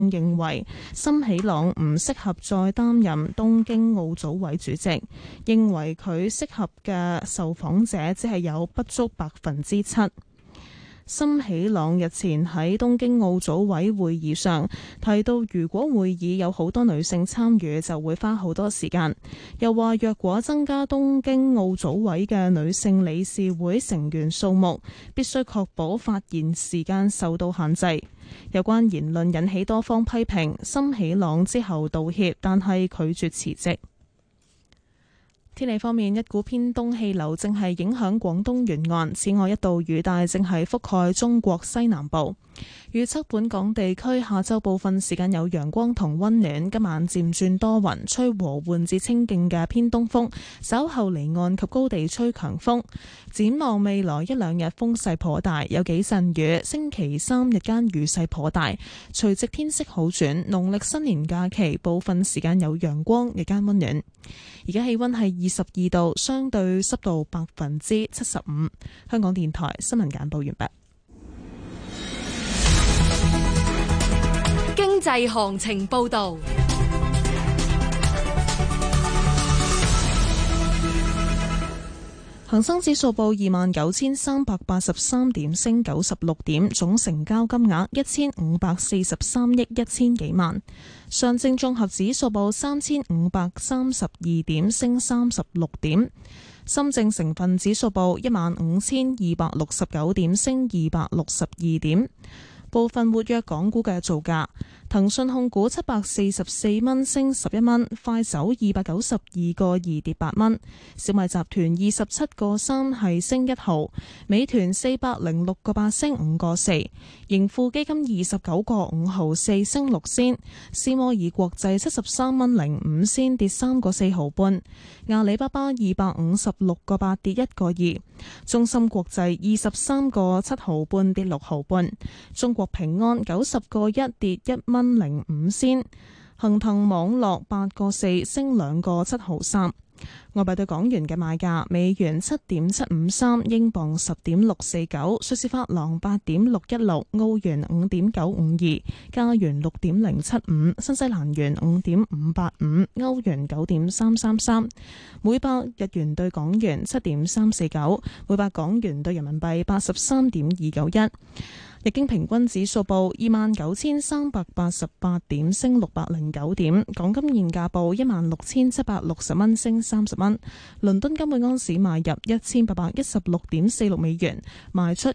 認為森喜朗唔適合再擔任東京奧組委主席，認為佢適合嘅受訪者只係有不足7%。森喜朗日前喺東京奧組委會議上提到，如果會議有好多女性參與，就會花好多時間。又話若果增加東京奧組委嘅女性理事會成員數目，必須確保發言時間受到限制。有關言論引起多方批評，森喜朗之後道歉，但係拒絕辭職。天氣方面，一股偏東氣流正係影響廣東沿岸，此外一道雨帶正係覆蓋中國西南部。預測本港地區下晝部分時間有陽光同溫暖，今晚漸轉多雲，吹和緩至清勁嘅偏東風，稍後離岸及高地吹強風。展望未來一兩日風勢頗大，有幾陣雨。星期三日間雨勢頗大，隨即天色好轉。農曆新年假期部分時間有陽光，日間溫暖。而家氣溫係22度，相對濕度75%。香港電台新聞簡報完畢。 經濟行情報道。 恒生指數報29,383點，升96點，總成交金額1543億1000幾萬。上證綜合指數報3532點，升36點。深證成分指數報15269點，升262點。部分活躍港股嘅造價：騰訊控股744蚊升11蚊，快手292個2跌8蚊，小米集團27個3係升1毫，美團406個8升5個4，盈富基金29個5毫4升6仙，斯摩爾國際73蚊05仙跌3個4毫半，阿里巴巴256個8跌1個2，中芯國際23個7毫半跌6毫半，中國平安90個1跌1蚊05仙，恒騰網絡8個4升2個7毫3。外幣對港元嘅賣價：美元7.753，英鎊10.649，瑞士法郎8.616，澳元5.952，加元6.075，新西蘭元5.585，歐元9.333，每百日元對港元7.349，每百港元對人民幣83.291。日經平均指數報29,388點，升609點。港金現價報16,760蚊，升30蚊。倫敦金每盎司買入1816.46美元，賣出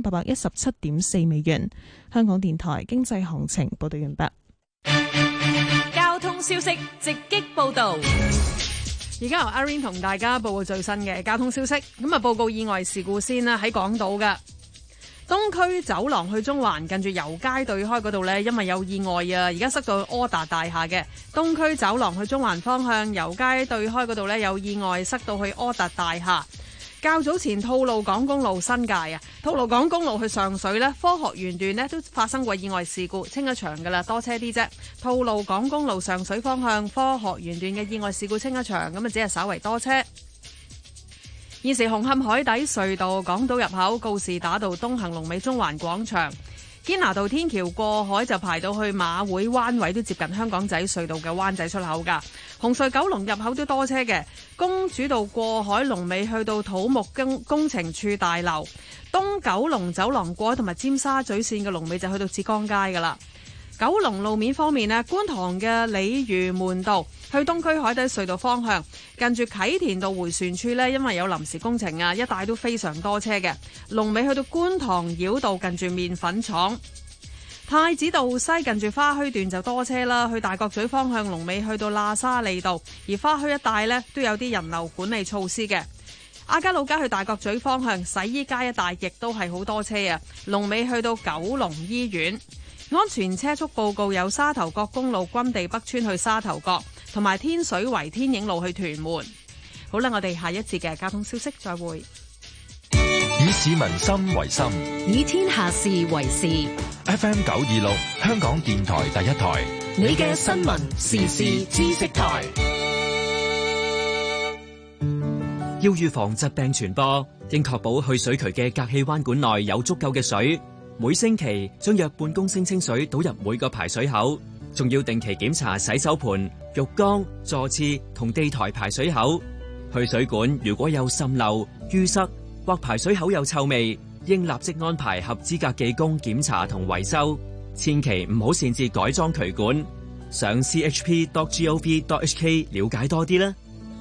1817.4美元。香港電台經濟行情報道完畢。 交通消息直擊報道。 而家由阿 Rain 同大家報告最新嘅交通消息。咁啊，報告意外事故先啦，喺港島嘅東區走廊去中環，近住油街對開嗰度呢，因為有意外啊，而家塞到柯達大廈嘅東區走廊去中環方向，油街對開嗰度呢，有意外，塞到去柯達大廈。較早前吐露港公路新界啊，吐露港公路去上水呢，科學園段呢都發生過意外事故，清咗場噶啦，多車啲啫。吐露港公路上水方向科學園段嘅意外事故清咗場，咁啊只係稍為多車。現時紅磡海底隧道港島入口告士打道東行龍尾中環廣場，堅拿道天橋過海就排到去馬會灣位，都接近香港仔隧道嘅灣仔出口噶。紅隧九龍入口都多車嘅，公主道過海龍尾去到土木工程處大樓，東九龍走廊過海同埋尖沙咀線嘅龍尾就去到浙江街噶啦。九龍路面方面咧，觀塘嘅鯉魚門道去東區海底隧道方向，近住啟田道迴旋處呢，因為有臨時工程啊，一帶都非常多車嘅。龍尾去到觀塘繞道近住麵粉廠，太子道西近住花墟段就多車啦。去大角咀方向龍尾去到喇沙利道，而花墟一帶呢，都有啲人流管理措施嘅。亞皆老街去大角咀方向洗衣街一帶亦都係好多車啊，龍尾去到九龍醫院。安全車速報告有沙頭角公路軍地北村去沙頭角，同埋天水圍天影路去屯門。好啦，我哋下一節嘅交通消息再會。 以市民心為心， 以天下事為事。 FM 926香港電台第一台， 你嘅新聞時事知識台。 要預防疾病傳播，應確保去水渠嘅隔氣彎管內有足夠嘅水。 每星期將約半公升清水倒入每個排水口，仲要定期檢查洗手盆、浴缸、坐廁同地台排水口。去水管如果有滲漏、淤塞或排水口有臭味，應立即安排合資格技工檢查同維修。千祈唔好擅自改裝渠管。上 chp.gov.hk 了解多啲啦。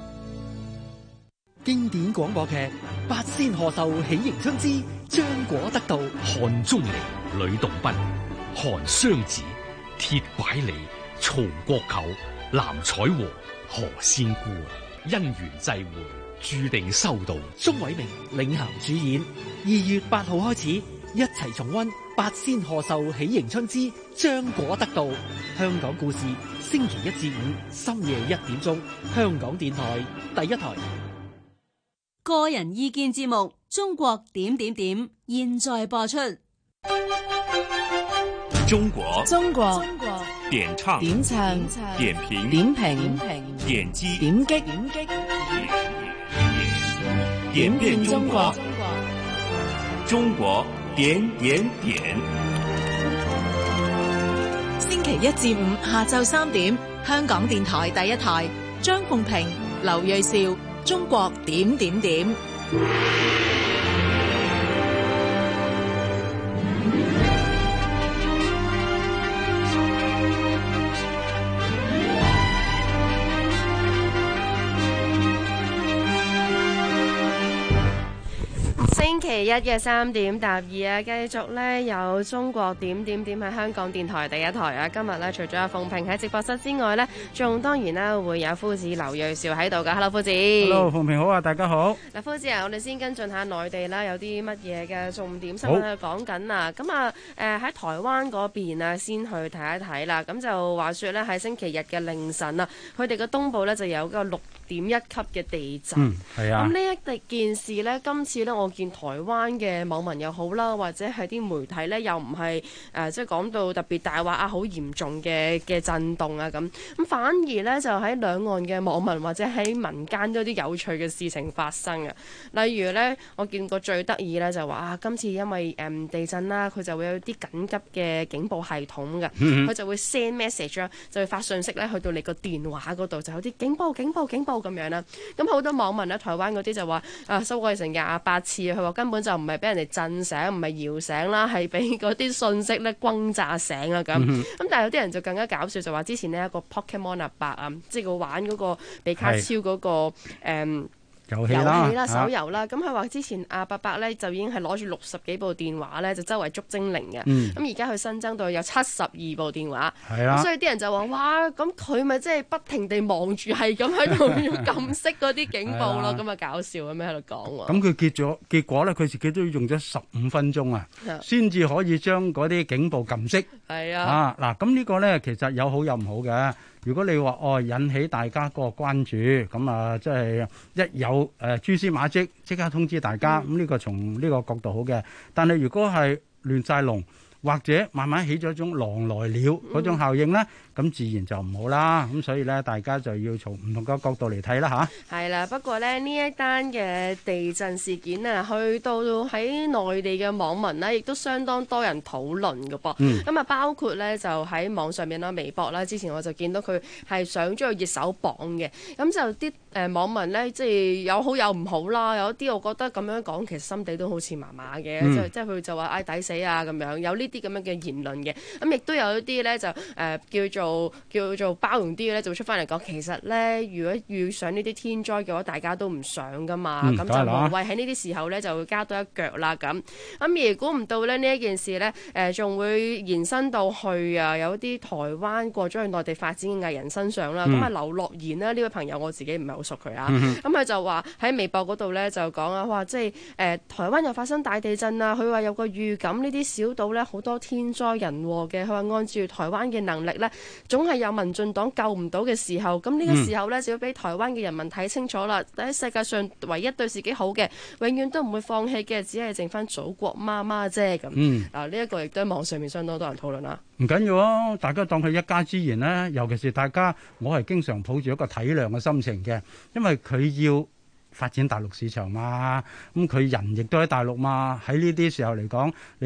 經典廣播劇《八仙賀壽喜迎春之張果得道》， 韓鍾離、呂洞賓、韓湘子、鐵拐李、曹國舅、藍采和、何仙姑，因緣際會，注定收到。 鍾偉明領銜主演，2月8號開始，一齊重溫《八仙賀壽喜迎春之張果得道》香港故事，星期1至5深夜1點鐘，香港電台第一台。 個人意見節目《中國點點點》現在播出。 中國點唱點評點擊點變中國，中國點點點。 星期1至5下晝3點，香港電台第一台，張鳳平、劉銳紹，中國點點點。 星期一嘅3點答2啊，繼續咧有中國點點點喺香港電台第一台啊！今日咧除咗阿鳳平喺直播室之外咧，仲當然啦會有夫子劉銳紹喺度噶。Hello， 夫子。 Hello， 鳳平好啊，大家好。 嗱，夫子啊，我哋先跟進下內地啦，有啲乜嘢嘅重點新聞喺度講緊啊。咁啊，喺台灣嗰邊啊，先去睇一睇啦。咁就話說咧，喺星期日嘅凌晨啊，佢哋嘅東部咧就有個6.1級嘅地震。 係啊。 咁呢一件事咧，今次咧我見台灣嘅網民又好啦，或者係啲媒體咧，又唔係即係講到特別大話啊，好嚴重嘅震動啊咁反而咧就喺兩岸嘅網民或者喺民間都有啲有趣嘅事情發生啊。例如咧，我見過最得意咧就話啊，今次因為地震啦，佢就會有啲緊急嘅警報系統嘅，佢就會 send message 啦，就會發信息咧去到你個電話嗰度，就有啲警報咁樣啦。咁好多網民咧，台灣嗰啲就話收過成28次，佢話根本就唔係俾人哋震醒，唔係搖醒啦，係俾嗰啲信息咧轟炸醒啦咁。咁但係有啲人就更加搞笑，就話之前呢一個 Pokemon 阿伯啊，即係佢玩嗰個比卡超嗰個遊戲啦，手遊啦，咁佢話之前阿伯伯咧就已經係攞住60幾部電話咧，就周圍捉精靈嘅。咁而家佢新增到有72部電話，所以啲人就話：哇，咁佢咪即係不停地望住，係咁喺度撳熄嗰啲警報咯。咁啊搞笑咁樣喺度講喎。 咁佢結果咧，佢自己都用咗15分鐘啊，先至可以將嗰啲警報撳熄。係啊，嗱，咁呢個咧其實有好有唔好嘅。如果你話引起大家嗰個關注，咁啊即係一有蛛絲馬跡，即刻通知大家，咁呢個從呢個角度好嘅。但係如果係亂晒龍，或者慢慢起咗一種狼來了嗰種效應咧，咁自然就唔好啦。咁所以咧，大家就要從唔同嘅角度嚟睇啦嚇。係啦， 不過咧呢一單嘅地震事件啊，去到喺內地嘅網民呢，亦都相當多人討論嘅噃。咁啊，包括咧就喺網上面啦、微博啦，之前我就見到佢係上咗個熱搜榜嘅。咁就啲網民咧，即係有好有唔好啦。有啲我覺得咁樣講，其實心地都好似麻麻嘅，即係佢就話抵死啊咁樣，有呢啲咁樣嘅言論嘅。咁亦都有一啲咧就叫做包容啲嘅咧，就會出翻嚟講，其實咧如果遇上呢啲天災嘅話，大家都唔想噶嘛，咁就無謂喺呢啲時候咧就會加多一腳啦咁。而估唔到咧呢一件事咧仲會延伸到去有啲台灣過咗去內地發展嘅藝人身上啦。咁劉樂妍呢位朋友我自己唔係好熟佢啊，咁佢就話喺微博嗰度咧就講啊，哇即係台灣又發生大地震啊，佢話有個預感呢啲小島咧好多天災人禍嘅，佢話按照台灣嘅能力咧，總係有民進黨救唔到嘅時候，咁呢個時候咧就要俾台灣嘅人民睇清楚啦。喺世界上唯一對自己好嘅，永遠都唔會放棄嘅，只係剩翻祖國媽媽啫咁。嗱呢一個亦都喺網上面相當多人討論啦。 唔緊要啊，大家當佢一家之言啦。尤其是大家，我係經常抱住一個體諒嘅心情嘅，因為佢要發展大陸市場嘛，咁佢人亦都喺大陸嘛。喺呢啲時候嚟講，你話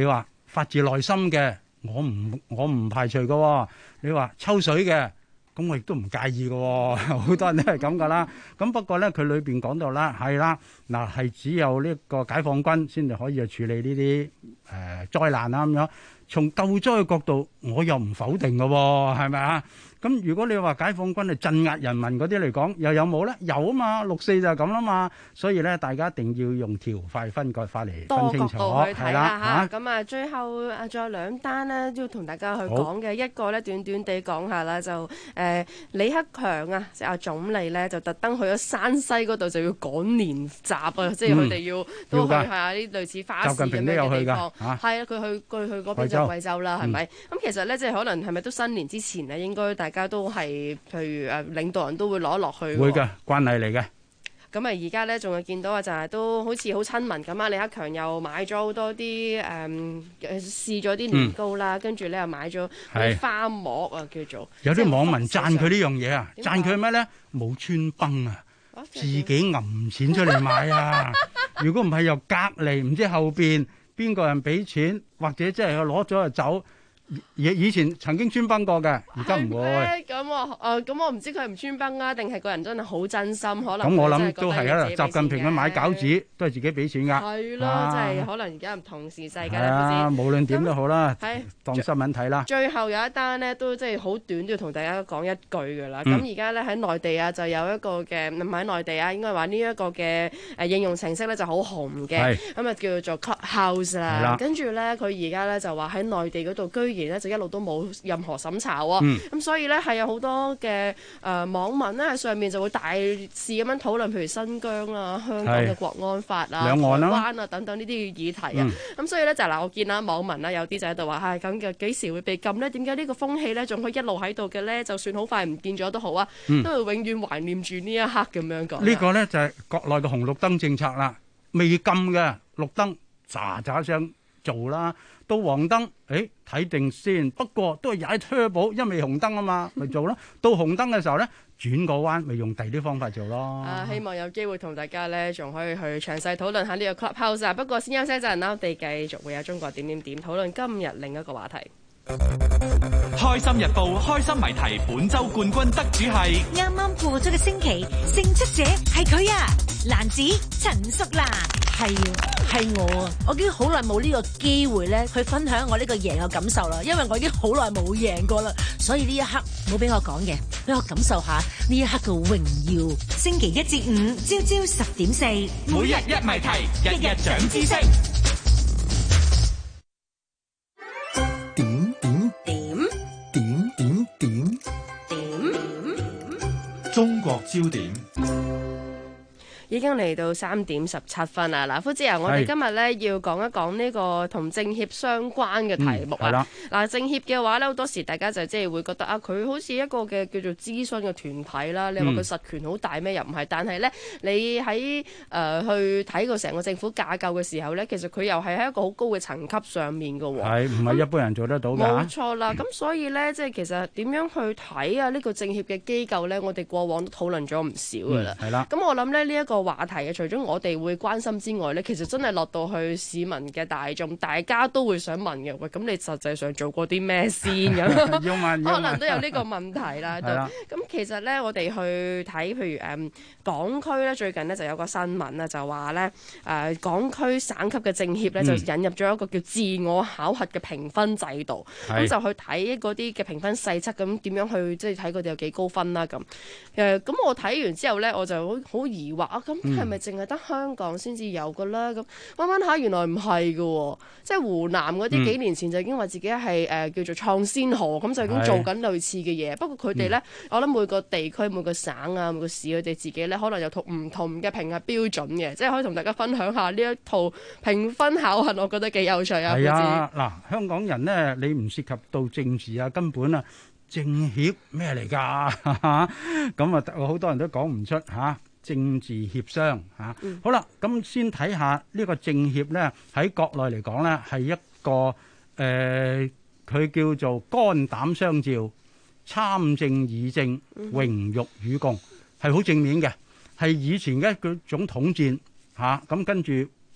發自內心嘅，我唔排除嘅。你話抽水嘅，咁我亦都唔介意嘅。好多人都係咁噶啦。咁不過咧，佢裏邊講到啦，係啦，嗱係只有呢個解放軍先至可以去處理呢啲災難啦咁樣。從救災嘅角度，我又唔否定嘅喎，係咪啊？咁如果你話解放軍係鎮壓人民嗰啲嚟講，又有冇咧？有啊嘛，6·4就係咁啦嘛。所以咧，大家一定要用條塊分割法嚟分清楚，係啦嚇。 咁啊，最後仲有2單呢，都要同大家去講嘅。一個咧，短短地講下啦，就李克強啊，即係阿總理咧，就特登去咗山西嗰度，就要趕年習啊，即係佢哋要都去下啲類似花市咁樣嘅地方。係啊，佢去嗰邊就貴州啦，係咪？咁其實咧，即係可能係咪都新年之前咧，應該大家都係，譬如領導人都會攞落去。 會嘅慣例嚟嘅。 咁啊，而家咧仲有見到啊，就係都好似好親民咁啊！李克強又買咗好多啲試咗啲年糕啦，跟住咧又買咗啲花膜啊，叫做。有啲網民讚佢呢樣嘢啊，讚佢咩咧？冇穿崩啊，自己揞錢出嚟買啊！如果唔係，又隔離唔知後邊邊個人俾錢，或者即係佢攞咗就走。以前曾經穿崩過嘅，而家唔會。咁我唔知佢係唔穿崩啊，定係個人真係好真心，可能。咁我諗都係啊！習近平佢買餃子都係自己俾錢㗎。係咯，即係可能而家唔同時勢㗎啦。無論點都好啦，當新聞睇啦。最後有一單呢，都即係好短，都要同大家講一句㗎啦。咁而家咧喺內地啊，就有一個嘅唔係喺內地啊，應該話呢一個嘅應用程式咧就好紅嘅，咁啊叫做 Clubhouse 啦。跟住咧，佢而家咧就話喺內地嗰度居然咧就一路都冇任何審查喎，咁所以咧係有好多嘅網民咧喺上面就會大肆咁樣討論，譬如新疆啊、香港嘅國安法啊、台灣啊等等呢啲嘅議題啊，咁所以咧就嗱，我見啦網民啦有啲就喺度話，咁嘅幾時會被禁咧？點解呢個風氣咧仲可以一路喺度嘅咧？就算好快唔見咗都好啊，都會永遠懷念住呢一刻咁樣講。呢個咧就係國內嘅紅綠燈政策啦，未禁嘅綠燈喳喳聲做啦。到黃燈，睇定先。不過都係踩 turbo，因為紅燈啊嘛，咪做咯。到紅燈嘅時候咧，轉個彎，咪用第啲方法做咯。希望有機會同大家咧，仲可以去詳細討論下呢個 Clubhouse 啊。不過先休息一陣啦，我哋繼續會有中國點點點討論今日另一個話題。 開心日報開心謎題本周冠軍得主係啱啱過咗個星期，勝出者係佢啊，男子陳淑蘭。係我啊！我已經好耐冇呢個機會咧，去分享我呢個贏嘅感受啦。因為我已經好耐冇贏過啦，所以呢一刻冇俾我講嘅，俾我感受下呢一刻嘅榮耀。星期1至5朝朝10.4， 每日一謎題，日日長知識。 中國焦點。 已經嚟到3:17啦！嗱，夫子啊，我哋今日咧要講一講呢個同政協相關嘅題目啊。嗱，政協嘅話咧，好多時大家就即係會覺得啊，佢好似一個嘅叫做諮詢嘅團體啦。你話佢實權好大咩？又唔係。但係咧，你喺去睇過成個政府架構嘅時候咧，其實佢又係喺一個好高嘅層級上面㗎喎。係唔係一般人做得到㗎？冇錯啦。咁所以咧，即係其實點樣去睇啊？呢個政協嘅機構咧，我哋過往都討論咗唔少㗎啦。係啦。咁我諗咧呢一個話題嘅，除咗我哋會關心之外呢，其實真係落到去市民嘅大眾，大家都會想問嘅。喂，咁你實際上做過啲咩先咁？可能都有呢個問題啦。咁其實呢，我哋去睇，譬如港區呢，最近呢就有個新聞啦，就話呢港區省級嘅政協呢，就引入咗一個叫自我考核嘅評分制度，咁就去睇嗰啲嘅評分細則，咁點樣去即係睇佢哋有幾高分啦咁。咁我睇完之後呢，我就好疑惑啊，咁係咪淨係得香港先至有㗎啦？咁揾揾下，原來唔係㗎，即係湖南嗰啲幾年前就已經話自己係叫做創先河，咁就已經做緊類似嘅嘢。不過佢哋呢，我諗每個地區、每個省啊、每個市，佢哋自己呢，可能有唔同嘅評核標準嘅，即係可以同大家分享下呢一套評分考核，我覺得幾有趣啊！係啊，嗱，香港人呢，你唔涉及到政治啊，根本啊，政協咩嚟㗎？咁啊，好多人都講唔出嚇。政治協商嚇，好啦，咁先睇下呢個政協咧，喺國內嚟講咧，係一個佢叫做肝膽相照、參政議政、榮辱與共，係好正面嘅，係以前嘅一種統戰嚇，咁跟住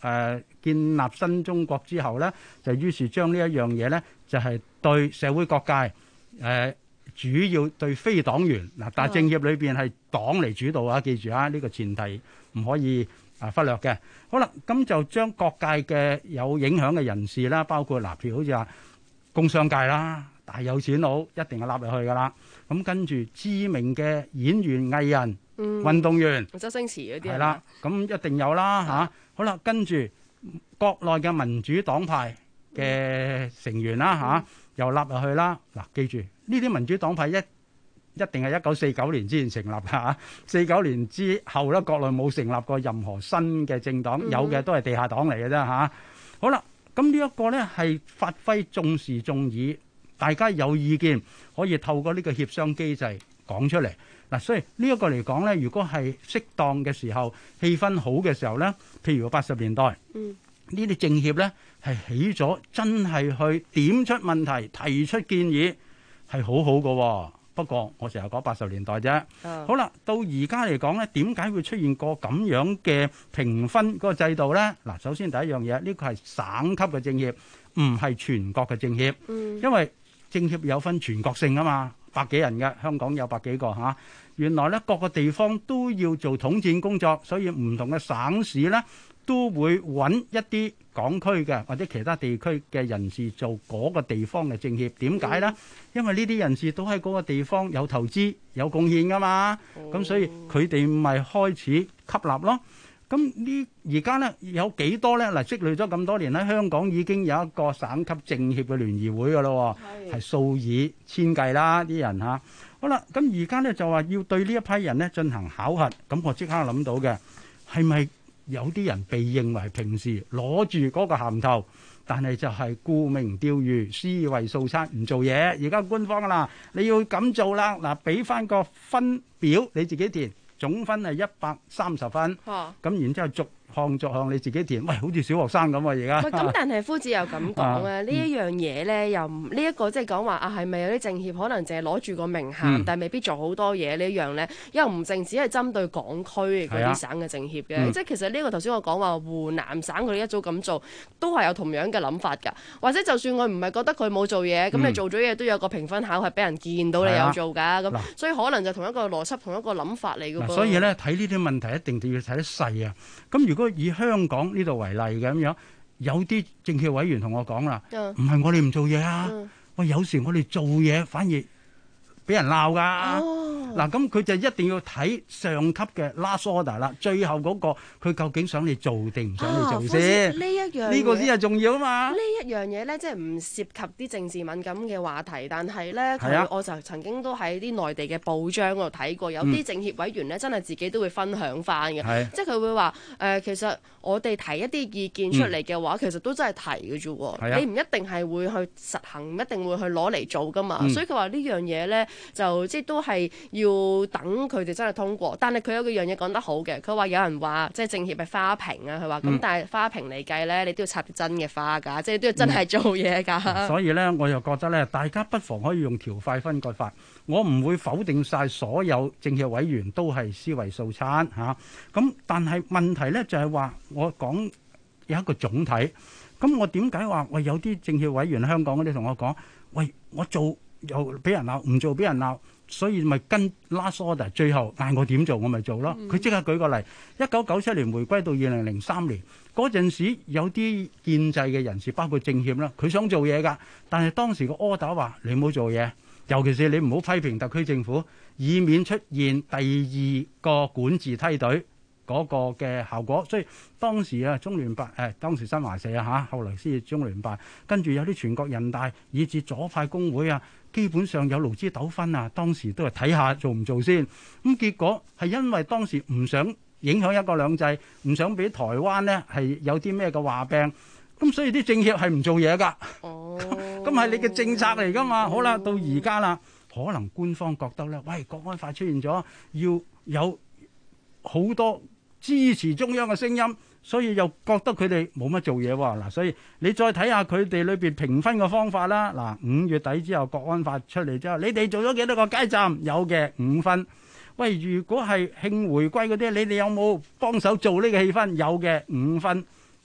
建立新中國之後咧，就於是將呢一樣嘢咧，就係對社會各界主要對非黨員嗱，但係政協裏邊係黨嚟主導啊，記住啊，呢個前提唔可以忽略嘅。好啦，咁就將各界嘅有影響嘅人士啦，包括譬如好似話工商界啦，大有錢佬一定係納入去噶啦。咁跟住知名嘅演員、藝人、運動員， 周星馳嗰啲係啦，咁一定有啦嚇。好啦，跟住國內嘅民主黨派嘅成員啦嚇，又納入去啦。嗱，記住呢啲民主黨派一定係1949年之前成立㗎嚇，49年之後咧，國內冇成立過任何新嘅政黨，有嘅都係地下黨嚟嘅啫嚇。好啦，咁呢一個咧係發揮眾時眾議，大家有意見可以透過呢個協商機制講出嚟嗱。所以呢一個嚟講咧，如果係適當嘅時候，氣氛好嘅時候咧，譬如80年代，呢啲政協咧係起咗真係去點出問題、提出建議，係好好嘅。不過我成日講80年代啫。好啦，到而家嚟講咧，點解會出現過咁樣嘅評分嗰個制度咧？嗱，首先第一樣嘢，呢個係省級嘅政協，唔係全國嘅政協。因為政協有分全國性啊嘛，100幾人嘅，香港有100幾個嚇。原來咧各個地方都要做統戰工作，所以唔同嘅省市咧都會揾一啲港區嘅或者其他地區嘅人士做嗰個地方嘅政協。點解呢？因為呢啲人士都喺嗰個地方有投資有貢獻噶嘛，咁所以佢哋咪開始吸納咯。咁呢而家呢有幾多呢？嗱，積累咗咁多年喺香港已經有一個省級政協嘅聯誼會噶咯，係數以千計啦啲人嚇。好啦，咁而家呢就話要對呢一批人呢進行考核，咁我即刻諗到嘅係咪有啲人被認為平時攞住嗰個銜頭，但係就係顧名釣譽、思維掃餐唔做嘢。而家官方啦，你要咁做啦，嗱，俾翻個分表你自己填，總分係130分，咁然之後逐項你自己填，喂，好似小學生咁喎而家。 咁但係夫子又咁講啊，呢一樣嘢咧，又呢一個即係講話啊，係咪有啲政協可能淨係攞住個名銜，但係未必做好多嘢呢一樣咧？又唔淨只係針對港區嗰啲省嘅政協嘅，即係其實呢個頭先我講話湖南省佢哋一早咁做，都係有同樣嘅諗法㗎。或者就算我唔係覺得佢冇做嘢，咁你做咗嘢都有個評分考核俾人見到你有做㗎，咁所以可能就同一個邏輯、同一個諗法嚟㗎噃。 所以咧睇呢啲問題一定要睇得細啊。咁如果以香港呢度為例嘅咁樣，有啲政協委員同我講啦，唔係我哋唔做嘢啊，喂，有時我哋做嘢反而俾人鬧㗎。嗱，咁佢就一定要睇上級嘅 last order 啦，最後嗰個佢究竟想你做定唔想你做先？ 呢一樣呢個先係重要啊嘛。 呢一樣嘢咧，即係唔涉及啲政治敏感嘅話題，但係咧我就曾經都喺啲內地嘅報章嗰度睇過，有啲政協委員咧真係自己都會分享翻嘅，即係佢會話其實我哋提一啲意見出嚟嘅話，其實都真係提嘅啫喎，你唔一定係會去實行，唔一定會去攞嚟做噶嘛，所以佢話呢樣嘢咧就即係都係要等佢哋真係通過，但係佢有幾樣嘢講得好嘅，佢話有人話即係政協係花瓶啊，佢話咁，但係花瓶嚟計咧，你都要插真嘅花㗎，即係都要真係做嘢㗎。 所以咧，我又覺得咧，大家不妨可以用條塊分割法，我唔會否定晒所有政協委員都係思維素餐嚇，咁但係問題咧就係話我講有一個總體，咁我點解話喂有啲政協委員香港嗰啲同我講，喂我做又俾人鬧，唔做俾人鬧。所以咪跟 last order， 最後嗌我點做我咪做咯。佢即刻舉個例，1997年回歸到2003年嗰陣時，有啲建制嘅人士，包括政協啦，佢想做嘢㗎，但係當時個 order 話你唔好做嘢，尤其是你唔好批評特區政府，以免出現第二個管治梯隊嗰個嘅效果。所以當時啊，中聯辦當時新華社啊嚇，後來先至中聯辦，跟住有啲全國人大以至左派工會啊。基本上有勞資糾紛啊，當時都係睇下做唔做先。咁結果係因為當時唔想影響一國兩制，唔想俾台灣呢係有啲咩嘅話病，咁所以啲政協係唔做嘢㗎。咁係你嘅政策嚟㗎嘛。好啦，到而家啦，可能官方覺得咧，喂，國安法出現咗，要有好多支持中央嘅聲音。所以又覺得佢哋冇乜做嘢喎。嗱，所以你再睇下佢哋裏邊評分嘅方法啦。嗱，5月底之後國安法出嚟之後，你哋做咗幾多個街站？有嘅5分。喂，如果係慶回歸嗰啲，你哋有冇幫手做呢個氣氛？有嘅5分。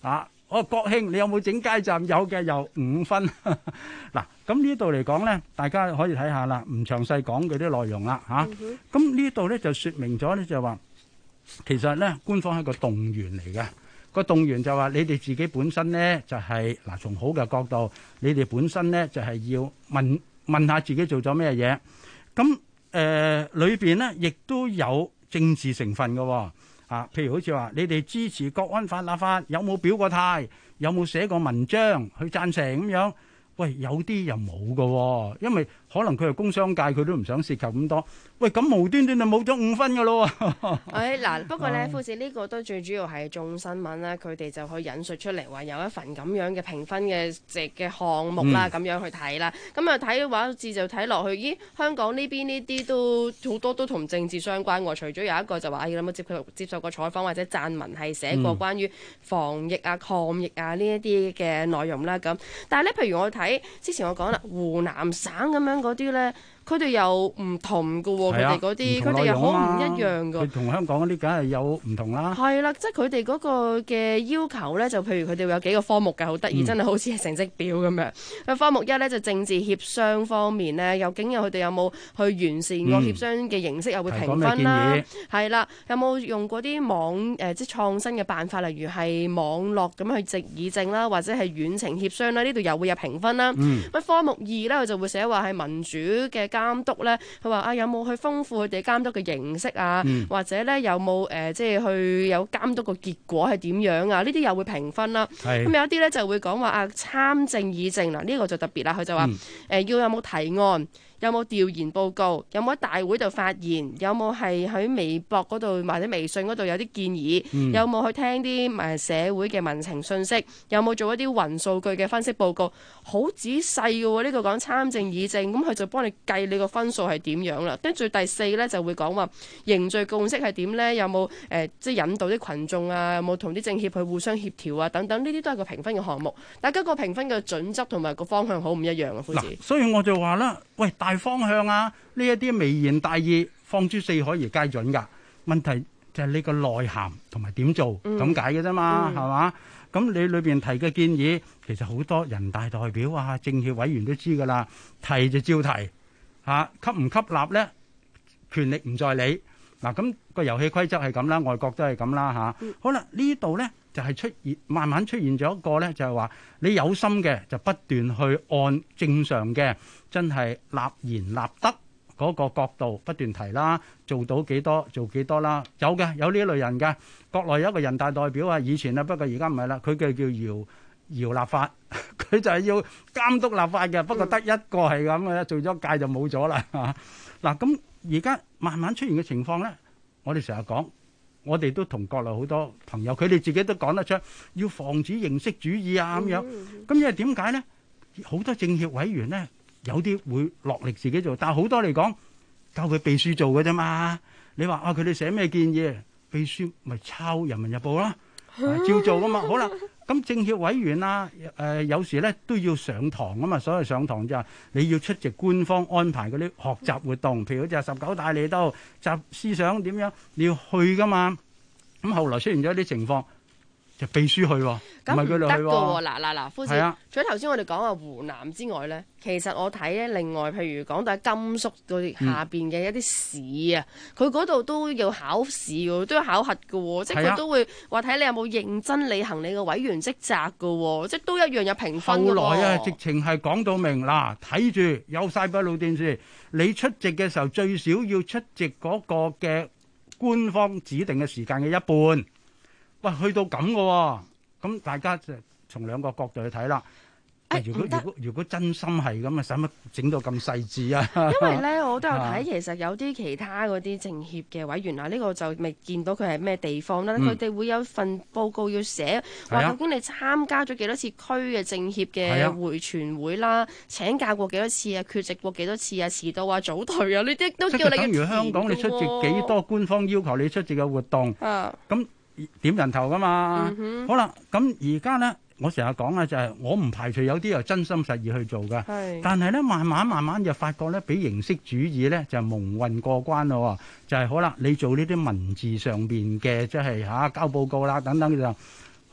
我國慶你有冇整街站？有嘅，有5分。嗱，咁呢度嚟講咧，大家可以睇下啦，唔詳細講佢啲內容啦嚇。咁呢度咧就説明咗咧，就話其實咧官方係個動員嚟嘅。個動員就話你哋自己本身咧就係嗱，從好嘅角度，你哋本身咧就係要問下自己做咗咩嘢。咁裏邊咧亦都有政治成分嘅喎。譬如好似話，你哋支持國安法立法，有冇表過態？有冇寫過文章去贊成咁樣？喂，有啲又冇嘅喎，因為可能佢係工商界，佢都唔想涉及咁多。喂，咁無端端就冇咗5分嘅咯喎。 嗱，不過咧，夫子呢個都最主要係眾新聞啦，佢哋就去引述出嚟話有一份咁樣嘅評分嘅項目啦，咁樣去睇啦。咁啊睇嘅話字就睇落去，咦，香港呢邊呢啲都好多都同政治相關喎。除咗有一個就話，有冇接受過採訪或者撰文係寫過關於防疫啊、抗疫啊呢一啲嘅內容啦。咁，但係咧，譬如我睇之前我講啦，湖南省咁樣嗰啲咧。佢哋又唔同㗎喎，佢哋嗰啲佢哋又好唔一樣㗎。 佢同香港嗰啲梗係有唔同啦。 係啦，即係佢哋嗰個嘅要求咧，就譬如佢哋會有幾個科目嘅，好得意，真係好似係成績表咁樣。科目1咧就政治協商方面咧，究竟佢哋有冇去完善個協商嘅形式，又會評分啦。係啦，有冇用嗰啲即係創新嘅辦法，例如係網絡咁去直議政啦，或者係遠程協商啦，呢度又會有評分啦。科目2咧，佢就會寫話係民主嘅監督咧，佢話有冇去豐富佢哋監督嘅形式啊？或者咧有冇即係去有監督個結果係點樣啊？呢啲又會評分啦。咁有啲咧就會講話參政議政嗱，呢個就特別啦。佢就話要有冇提案。有冇調研報告？有冇喺大會度發言？有冇係喺微博嗰度或者微信嗰度有啲建議？有冇去聽啲社會嘅民情訊息？有冇做一啲雲數據嘅分析報告？好仔細嘅喎，呢個講參政議政，咁佢就幫你計你個分數係點樣啦。跟住第4咧就會講話凝聚共識係點咧？有冇即係引導啲群眾啊？有冇同啲政協去互相協調啊？等等，呢啲都係個評分嘅項目。大家個評分嘅準則同埋個方向好唔一樣啊，夫子。 所以我就話啦，喂，大方向啊，呢一啲微言大義，放諸四海而皆準㗎。問題就係你個內涵同埋點做咁解嘅啫嘛，係嘛？咁你裏邊提嘅建議，其實好多人大代表啊、政協委員都知㗎啦，提就照提嚇，吸唔吸納咧，權力唔在你嗱。咁個遊戲規則係咁啦，外國都係咁啦嚇。好啦，呢度咧就係慢慢出現咗一個咧，就係話你有心嘅就不斷去按正常嘅真係立言立德嗰個角度不斷提啦，做到幾多做幾多啦，有嘅，有呢一類人嘅。國內有一個人大代表啊，以前啊，不過而家唔係啦，佢叫姚立法，佢就係要監督立法嘅，不過得一個係咁嘅，做咗屆就冇咗啦。嗱，咁而家慢慢出現嘅情況咧，我哋成日講。我哋都同國內好多朋友，佢哋自己都講得出，要防止形式主義啊咁樣。咁因為點解咧？好多政協委員咧，有啲會落力自己做，但係好多嚟講，教佢秘書做嘅啫嘛。你話佢哋寫咩建議，秘書咪抄《人民日報》啦，照做噶嘛。好啦，咁政協委員啊，有時咧都要上堂啊嘛。所謂上堂就係你要出席官方安排嗰啲學習活動，譬如好似19大嚟到集思想點樣，你要去噶嘛。咁後來出現咗啲情況，就秘書去喎，唔係佢哋去喎。 嗱，夫子，除咗頭先我哋講話湖南之外咧，其實我睇咧，另外譬如講到甘肅嗰下邊嘅一啲市啊，佢嗰度都要考試嘅，都要考核嘅喎，即係佢都會話睇你有冇認真履行你嘅委員職責嘅喎，即係都一樣有評分嘅喎。 後來啊，直情係講到明嗱，睇住有晒閉路電視，你出席嘅時候最少要出席嗰個嘅官方指定嘅時間嘅一半。喂，去到咁嘅喎，咁大家就從兩個角度去睇啦。如果真心係咁啊，使乜整到咁細緻啊？ 因為咧，我都有睇，其實有啲其他嗰啲政協嘅委員啊，呢個就未見到佢係咩地方啦。佢哋會有份報告要寫，話究竟你參加咗幾多次區嘅政協嘅會全會啦，請假過幾多次啊，缺席過幾多次啊，遲到啊，早退啊，呢啲都叫你。 等於香港你出席幾多官方要求你出席嘅活動，咁點人頭噶嘛？好啦，咁而家咧。我成日講咧就係我唔排除有啲又真心實意去做㗎，但係咧慢慢就發覺咧，俾形式主義咧就蒙混過關咯。就係好啦，你做呢啲文字上邊嘅即係交報告啦等等就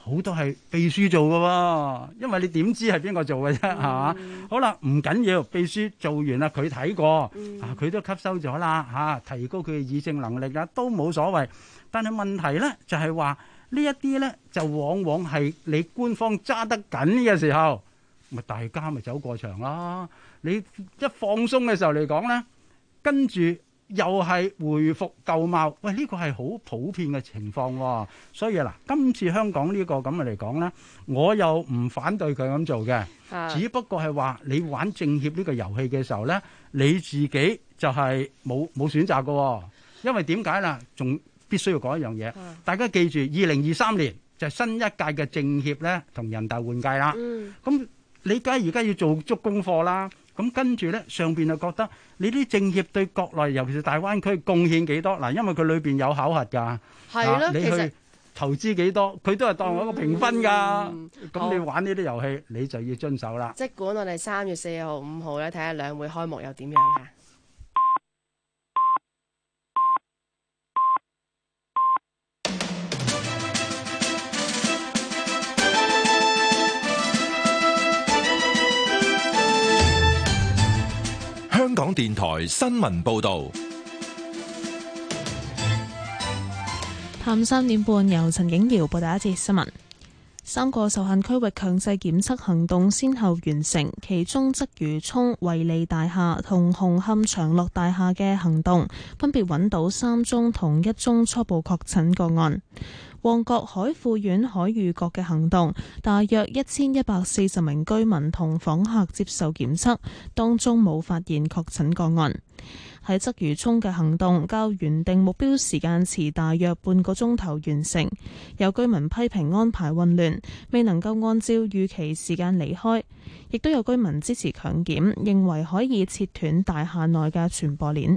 好多係秘書做㗎喎，因為你點知係邊個做嘅啫，係嘛？好啦，唔緊要，秘書做完啦，佢睇過，佢都吸收咗啦，提高佢嘅議政能力啦，都冇所謂。但係問題咧就係話呢一啲咧就往往係你官方揸得緊嘅時候，咪大家咪走過場啦。你一放鬆嘅時候嚟講咧，跟住又係回復舊貌。喂，呢個係好普遍嘅情況喎。所以嗱，今次香港呢個咁嘅嚟講咧，我又唔反對佢咁做嘅，只不過係話你玩政協呢個遊戲嘅時候咧，你自己就係冇選擇嘅。因為點解啦？仲必須要講一樣嘢，大家記住，2023年就係新一屆嘅政協咧同人大換屆啦。咁你梗係而家要做足功課啦。咁跟住咧，上邊就覺得你啲政協對國內，尤其是大灣區貢獻幾多？嗱，因為佢裏邊有考核㗎。係咯，你去投資幾多，佢都係當我一個評分㗎。咁你玩呢啲遊戲，你就要遵守啦。 即管我哋3月4號、5號咧，睇下兩會開幕又點樣啊？ 香港電台新聞報道， 下午3點半由陳景瑤報道一節新聞。3個受限區域強制檢測行動先後完成，其中鰂魚涌維利大廈同紅磡長樂大廈嘅行動分別揾到3宗同1宗初步確診個案。旺角海富苑海裕閣嘅行動，大約1140名居民同訪客接受檢測，當中冇發現確診個案。喺鰂魚涌嘅行動較原定目標時間遲大約半個鐘頭完成，有居民批評安排混亂，未能夠按照預期時間離開，亦都有居民支持強檢，認為可以切斷大廈內嘅傳播鏈。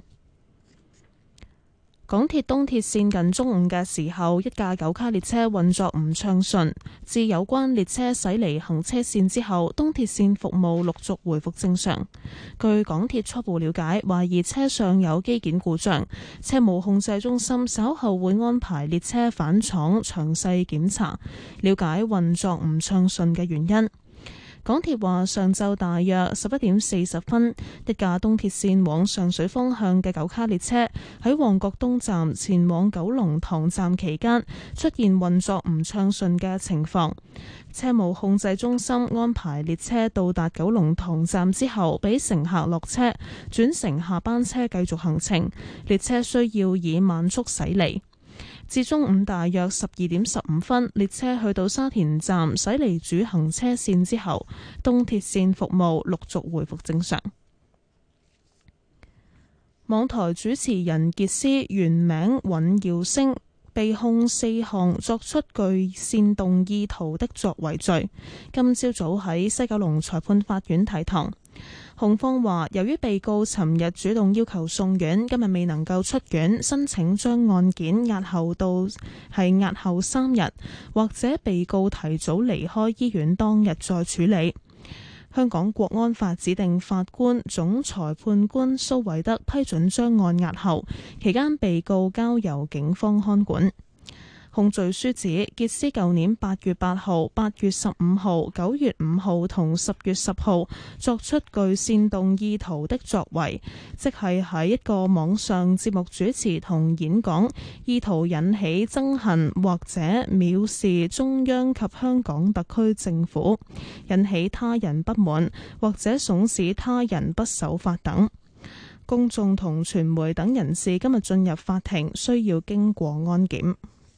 港鐵東鐵線近中午嘅時候，一架9卡列車運作唔暢順，自有關列車駛離行車線之後，東鐵線服務陸續回復正常。據港鐵初步了解，懷疑車上有機件故障，車務控制中心稍後會安排列車返廠詳細檢查，了解運作唔暢順嘅原因。港鐵話，上晝大約11點40分，一架東鐵線往上水方向嘅9卡列車喺旺角東站前往九龍塘站期間出現運作唔暢順嘅情況。車務控制中心安排列車到達九龍塘站之後，俾乘客落車，轉乘下班車繼續行程。列車需要以慢速駛離。至中午大約12點15分，列車去到沙田站駛離主行車線之後，東鐵線服務陸續回復正常。網台主持人傑斯原名尹耀星，被控4項作出具煽動意圖的作為罪，今朝早喺西九龍裁判法院提堂。控方話，由於被告尋日主動要求送院，今日未能夠出院，申請將案件押後3日，或者被告提早離開醫院當日再處理。香港國安法指定法官總裁判官蘇偉德批准將案押後，期間被告交由警方看管。控罪書指，傑斯舊年8月8號、8月15號、9月5號同10月10號作出具煽動意圖的作為，即係喺一個網上節目主持同演講，意圖引起憎恨或者藐視中央及香港特區政府，引起他人不滿或者慫使他人不守法等。公眾同傳媒等人士今日進入法庭，需要經過安檢。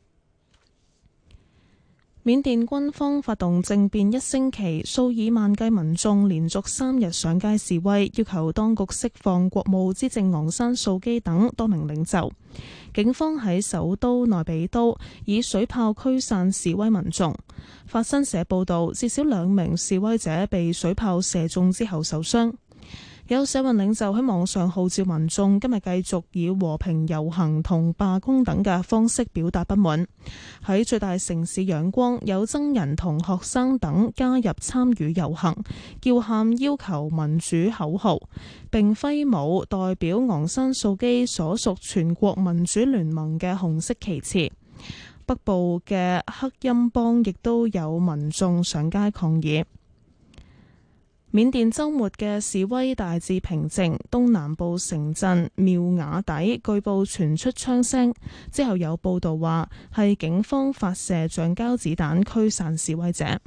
緬甸軍方發動政變1星期，數以萬計民眾連續3日上街示威，要求當局釋放國務資政昂山素基等多名領袖。警方喺首都內比都以水炮驅散示威民眾。法新社報道，至少2名示威者被水炮射中之後受傷。有社運領袖喺網上號召民眾今日繼續以和平遊行同罷工等嘅方式表達不滿。喺最大城市仰光，有僧人同學生等加入參與遊行，叫喊要求民主口號，並揮舞代表昂山素基所屬全國民主聯盟嘅紅色旗幟。 北部嘅克欽邦亦都有民眾上街抗議。緬甸週末嘅示威大致平靜，東南部城鎮妙瓦底據報傳出槍聲，之後有報道話係警方發射橡膠子彈驅散示威者。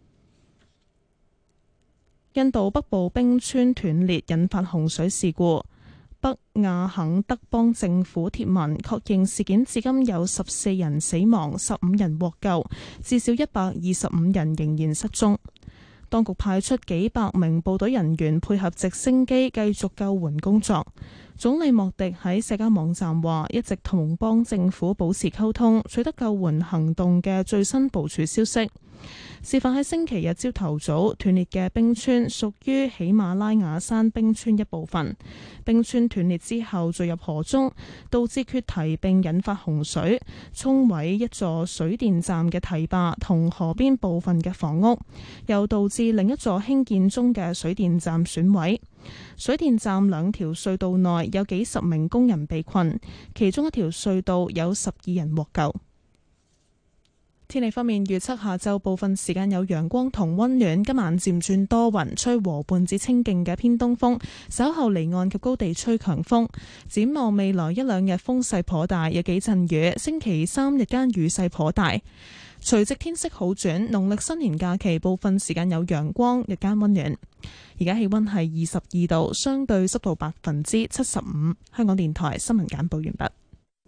印度北部冰川斷裂引發洪水事故，北亞肯德邦政府貼文確認事件至今有14人死亡，15人獲救，至少125人仍然失蹤。當局派出幾百名部隊人員配合直升機繼續救援工作。總理莫迪喺社交網站話，一直同邦政府保持溝通，取得救援行動嘅最新部署消息。事發喺星期日朝頭早，斷裂嘅冰川屬於喜馬拉雅山冰川一部分。冰川斷裂之後墜入河中，導致決堤並引發洪水，沖毀一座水電站嘅堤壩同河邊部分嘅房屋，又導致另一座興建中嘅水電站損毀。水電站2條隧道內有幾十名工人被困，其中一條隧道有12人獲救。天氣方面，預測下晝部分時間有陽光同溫暖，今晚漸轉多雲，吹和緩至清勁嘅偏東風，稍後離岸及高地吹強風。展望未來1-2日風勢頗大，有幾陣雨。星期3日間雨勢頗大，除夕天色好轉。農曆新年假期部分時間有陽光，日間溫暖。而家氣溫係22度，相對濕度75%。香港電台新聞簡報完畢。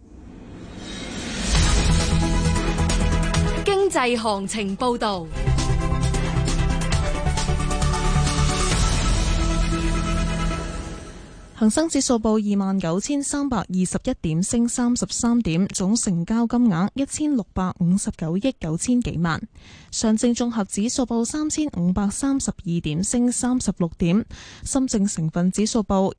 經濟行情報道。 恒生指數報29,321點，升33點，總成交金額1659億9千幾萬。上證綜合指數報3532點，升36點。深證成分指數報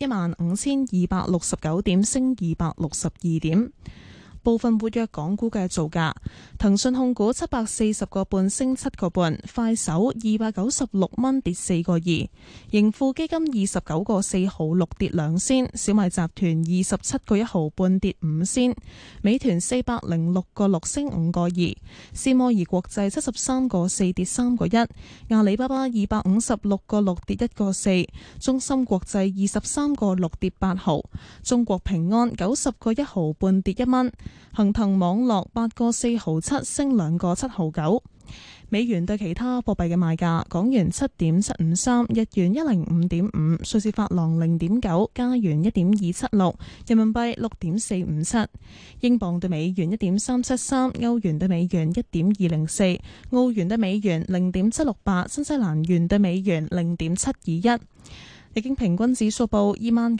15,269點，升262點。部分活躍港股嘅造價：騰訊控股740個半升7個半，快手296蚊跌4個2，盈富基金29個4毫6跌2仙，小米集團27個1毫半跌5仙，美團406個6升5個2，斯摩爾國際73個4跌3個1，阿里巴巴256個6跌1個4，中芯國際23個6跌8毫，中國平安90個1毫半跌1蚊。恒騰網絡8個4毫7升2個7毫9。美元對其他貨幣嘅賣價：港元7.753，日元105.5，瑞士法郎0.9，加元1.276，人民幣6.457，英鎊對美元1.373，歐元對美元1.204，澳元對美元0.768，新西蘭元對美元0.721。日經平均指數報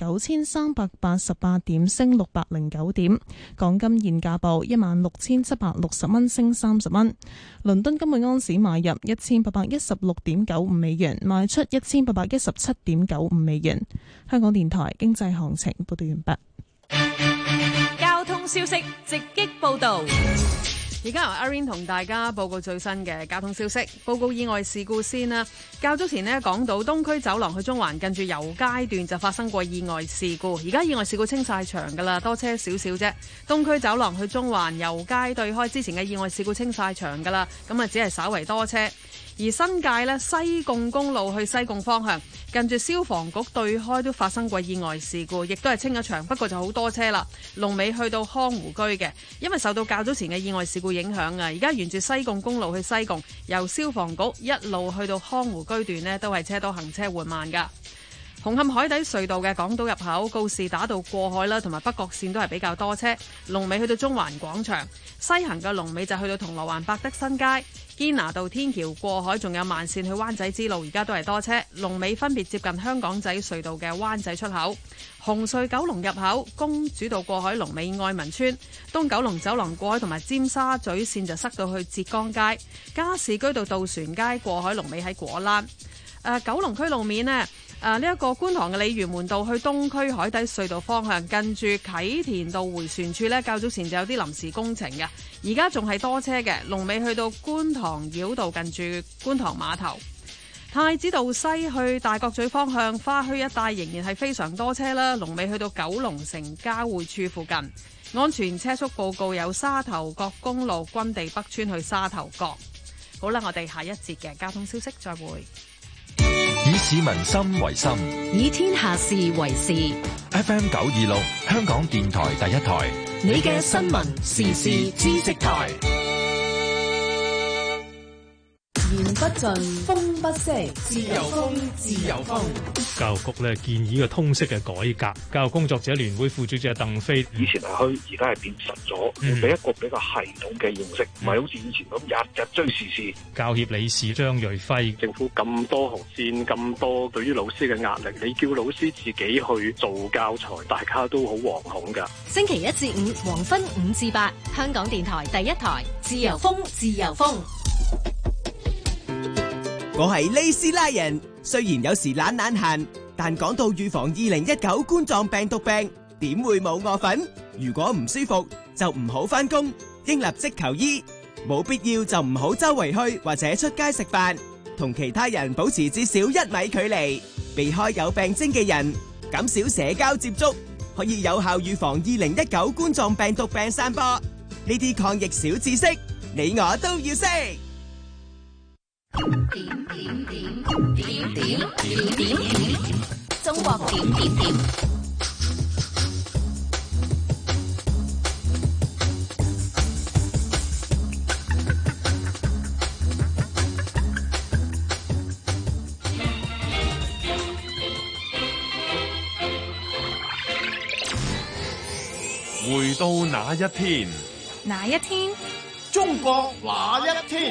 29,388點，升609點。港金現價報16,760蚊，升30蚊。倫敦金每盎司買入1,816.95美元，賣出1,817.95美元。香港電台經濟行情報道完畢。 交通消息直擊報道。 而家由阿 Rain 同大家報告最新嘅交通消息。報告意外事故先啦。較早前呢，港島東區走廊去中環近住油街段就發生過意外事故，而家意外事故清晒場噶啦，多車少少啫。東區走廊去中環油街對開之前嘅意外事故清晒場噶啦，咁啊只係稍為多車。而新界呢，西貢公路去西貢方向近住消防局對開都發生過意外事故，亦都係清咗場，不過就好多車啦。龍尾去到康湖居嘅，因為受到較早前嘅意外事故影響啊，而家沿住西貢公路去西貢，由消防局一路去到康湖居段呢，都係車多行車緩慢噶。紅磡海底隧道嘅港島入口告士打道過海啦，同埋北角線都係比較多車。龍尾去到中環廣場，西行嘅龍尾就去到銅鑼灣百德新街。堅拿道天橋過海仲有慢線去灣仔之路，而家都係多車。龍尾分別接近香港仔隧道嘅灣仔出口。紅隧九龍入口公主道過海龍尾愛民村，東九龍走廊過海同埋尖沙咀線就塞到去浙江街。加士居道渡船街過海龍尾喺果欄。九龍區路面呢，呢一個觀塘嘅鯉魚門道去東區海底隧道方向，近住啟田道迴旋處呢，較早前就有啲臨時工程嘅，而家仲係多車嘅。龍尾去到觀塘繞道近住觀塘碼頭。太太子道西去大角咀方向花墟一帶仍然係非常多車啦，龍尾去到九龍城交匯處附近。安全車速報告有沙頭角公路軍地北村去沙頭角。好啦，我哋下一節嘅交通消息再會。 以市民心為心， 以天下事為事。 FM 926香港電台第一台， 你嘅新聞時事知識台。言不盡，風不息，自由風，自由風。 教育局建議嘅通識嘅改革，教育工作者聯會副主席鄧飛， 以前係虛，而家係變實咗，要俾一個比較系統嘅認識，唔係好似以前咁日日追時事。 教協理事張瑞輝， 政府咁多紅線，咁多對於老師嘅壓力，你叫老師自己去做教材，大家都好惶恐㗎。 星期一至五黃昏5至8，香港電台第一台，自由風，自由風。 我係利斯拉人，雖然有時懶閒，但講到預防2019冠狀病毒病，點會冇我份？如果唔舒服就唔好返工，應立即求醫，冇必要就唔好周圍去或者出街食飯，同其他人保持至少1米距離，避開有病徵嘅人，減少社交接觸，可以有效預防2019冠狀病毒病散播。呢啲抗疫小知識，你我都要識。 中國點點點。 回到那一天， 哪一天？ 中國那一天？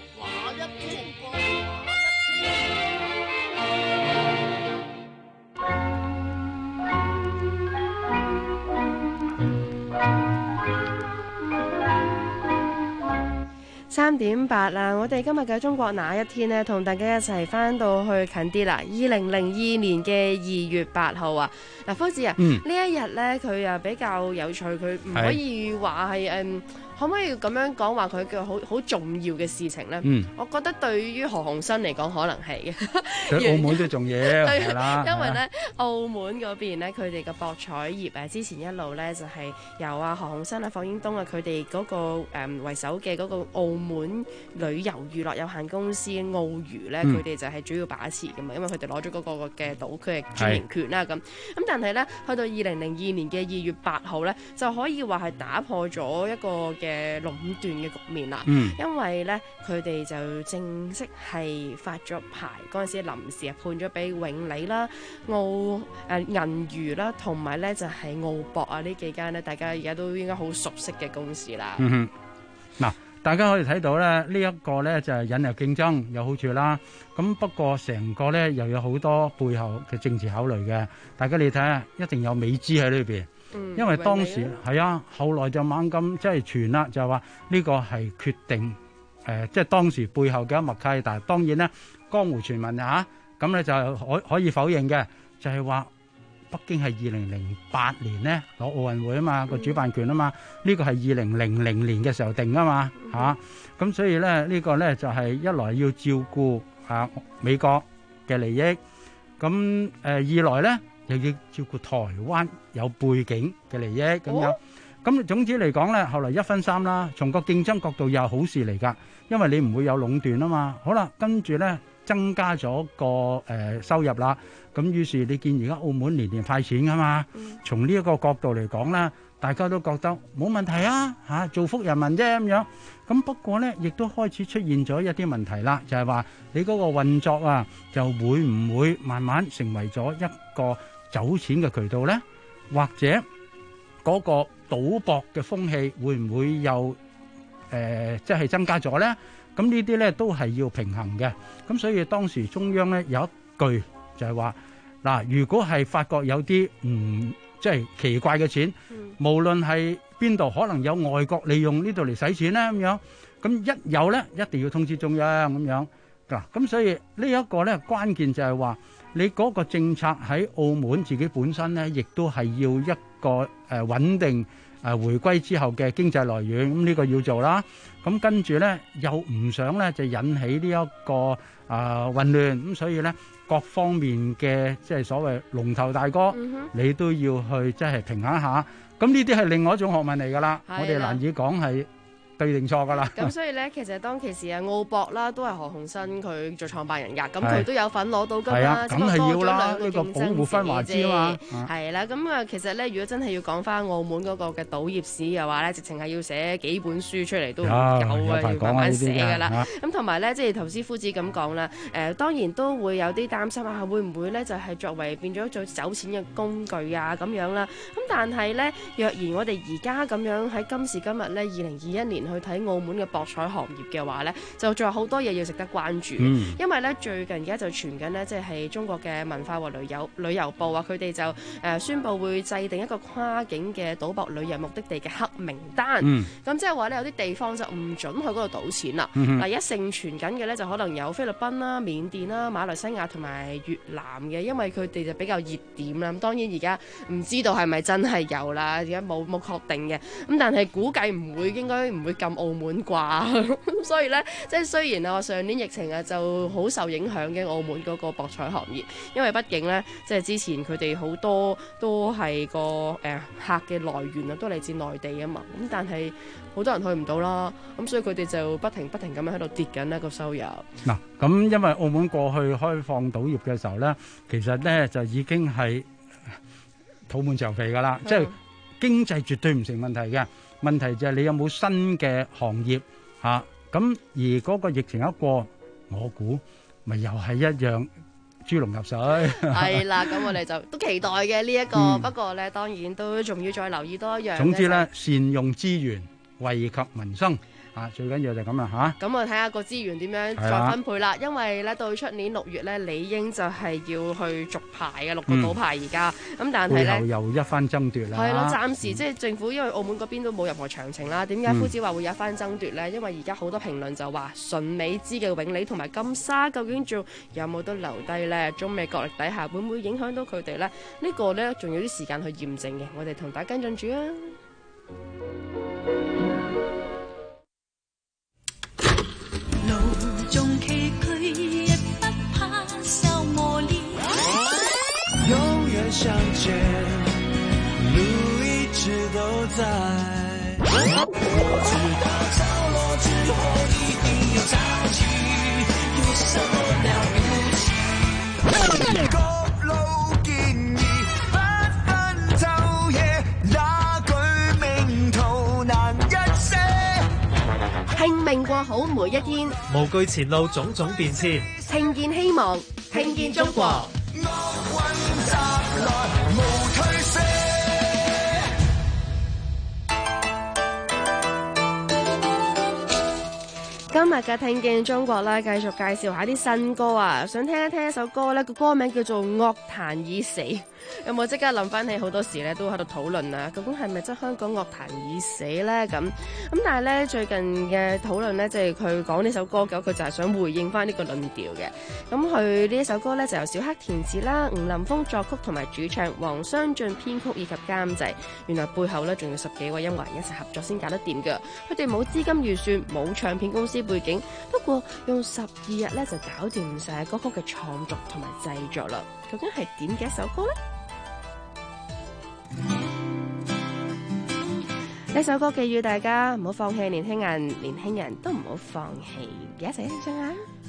3點8啦，我哋今日嘅中國那一天呢，同大家一齊翻到去近啲啦。2002年嘅2月8號啊，嗱，夫子啊，呢一日呢，佢又比較有趣，佢唔可以話係可唔可以咁樣講話佢叫好重要嘅事情呢？我覺得對於何鴻燊嚟講，可能係嘅。 對澳門都重要，係啦。 因為呢，澳門嗰邊呢，佢哋嘅博彩業之前一路呢，就係由何鴻燊霍英東佢哋嗰個為首嘅嗰個澳門旅遊娛樂有限公司澳娛呢，佢哋就係主要把持㗎嘛，因為佢哋攞咗嗰個嘅島區嘅專營權啦咁。但係呢，去到2002年嘅2月8號呢，就可以話係打破咗一個嘅壟斷嘅局面啦，因為咧佢哋就正式係發咗牌嗰陣時，臨時判咗俾永利啦、銀娛啦，同埋咧就係澳博啊呢幾間咧，大家而家都應該好熟悉嘅公司啦。 嗱，大家可以睇到咧，呢一個咧就係引入競爭有好處啦。咁不過成個咧又有好多背後嘅政治考慮嘅，大家你睇下，一定有美資喺裏邊。因為當時係啊，後來就猛咁即係傳啦，就話呢個係決定即係當時背後嘅默契。但係當然咧，江湖傳聞啊，咁咧就可以否認嘅，就係話北京係2008年咧攞奧運會啊嘛，個主辦權啊嘛，呢個係2000年嘅時候定啊嘛嚇。咁所以咧呢個咧就係一來要照顧美國嘅利益，咁二來咧，又要照顧台灣有背景嘅利益咁樣，咁總之嚟講咧，後來1分3啦。從個競爭角度又係好事嚟㗎，因為你唔會有壟斷啊嘛。好啦，跟住咧增加咗個收入啦。咁於是你見而家澳門年年派錢㗎嘛。從呢一個角度嚟講咧，大家都覺得冇問題啊嚇，造福人民啫咁樣。咁不過咧，亦都開始出現咗一啲問題啦，就係話你嗰個運作啊，就會唔會慢慢成為咗一個走錢嘅渠道呢？或者嗰個賭博嘅風氣會唔會又即係增加咗呢？咁呢啲呢都係要平衡嘅。咁所以當時中央呢有一句就係話嗱，如果係發覺有啲即係奇怪嘅錢，無論係邊度，可能有外國利用呢度嚟使錢呢咁樣，咁一有呢一定要通知中央咁樣嗱。咁所以呢一個呢關鍵就係話你嗰個政策喺澳門自己本身咧，亦都係要一個穩定回歸之後嘅經濟來源，咁呢個要做啦。咁跟住咧又唔想咧就引起呢一個混亂，咁所以咧各方面嘅即係所謂龍頭大哥，你都要去即係平衡一下。咁呢啲係另外一種學問嚟㗎啦，我哋難以講係對定錯㗎啦。 咁所以咧，其實當其時澳博啦，都係何鴻燊佢做創辦人㗎，咁佢都有份攞到㗎嘛， 梗係要啦，呢個保護分華資啊嘛。 係啦，咁其實咧，如果真係要講翻澳門嗰個嘅賭業史嘅話咧，直情係要寫幾本書出嚟都唔夠啊，要慢慢寫㗎啦。咁同埋咧，即係頭先夫子咁講啦，當然都會有啲擔心啊，會唔會咧就係作為變咗做走錢嘅工具啊咁樣啦？咁但係咧，若然我哋而家咁樣喺今時今日咧，2021年去睇澳門嘅博彩行業嘅話咧，就仲有好多嘢要值得關注。因為咧最近而家就傳緊呢，即係中國嘅文化和旅遊部啊，佢哋就宣布會制定一個跨境嘅賭博旅遊目的地嘅黑名單。咁即係話咧，有啲地方就唔準去嗰度賭錢啦。嗱，而家盛傳緊嘅咧就可能有菲律賓啦、緬甸啦、馬來西亞同埋越南嘅，因為佢哋就比較熱點啦。咁當然而家唔知道係咪真係有啦，而家冇確定嘅。咁但係估計應該唔會咁澳門啩，所以咧，即係雖然上年疫情就好受影響嘅澳門嗰個博彩行業，因為畢竟咧，即係之前佢哋好多都係個客嘅來源都嚟自內地啊嘛，咁但係好多人去唔到啦，咁所以佢哋就不停咁樣喺度跌緊呢個收入。 嗱，咁因為澳門過去開放賭業嘅時候咧，其實咧就已經係肚滿腸肥噶啦，即係經濟絕對唔成問題嘅。問題就係你有冇新嘅行業嚇，咁而嗰個疫情一過，我估咪又係一樣豬籠入水。 係啦，咁我哋就都期待嘅呢一個，不過咧當然都仲要再留意多一樣。 總之咧，善用資源，惠及民生。最緊要就咁啦嚇。 咁我睇下個資源點樣再分配啦。因為咧到出年6月咧，理應就係要去續牌嘅6個賭牌而家。咁但係咧， 背後又一番爭奪啦。 係咯，暫時即係政府，因為澳門嗰邊都冇任何詳情啦。點解夫子話會有一番爭奪咧？因為而家好多評論就話順美資嘅永利同埋金沙究竟仲有冇得留低咧？中美角力底下會唔會影響到佢哋咧？呢個咧仲有啲時間去驗證嘅。我哋同大家跟進住啊！ 眾崎嶇亦不怕受磨練，永遠向前，路一直都在。我知道潮落之後一定有潮起，有什麼了不起？各路建議，不分晝夜，那句名圖難一些。 拼命過好每一天， 無懼前路種種變遷， 聽見希望，聽見中國。今日嘅聽見中國咧，繼續介紹下啲新歌啊！想聽一聽一首歌咧，個歌名叫做《樂壇已死》。有冇即刻諗翻起好多時咧，都喺度討論啊？究竟係咪真香港樂壇已死咧？咁但係咧最近嘅討論咧，即係佢講呢首歌嘅，佢就係想回應翻呢個論調嘅。咁佢呢一首歌咧就由小黑填詞啦，吳林峰作曲同埋主唱，黃雙進編曲以及監製。原來背後咧仲要10幾位音樂人一齊合作先搞得掂嘅。佢哋冇資金預算，冇唱片公司背景，不過用12日咧就搞掂晒歌曲嘅創作同埋製作啦。究竟係點嘅一首歌呢？呢首歌寄語大家唔好放棄年輕人，年輕人都唔好放棄，一齊欣賞下。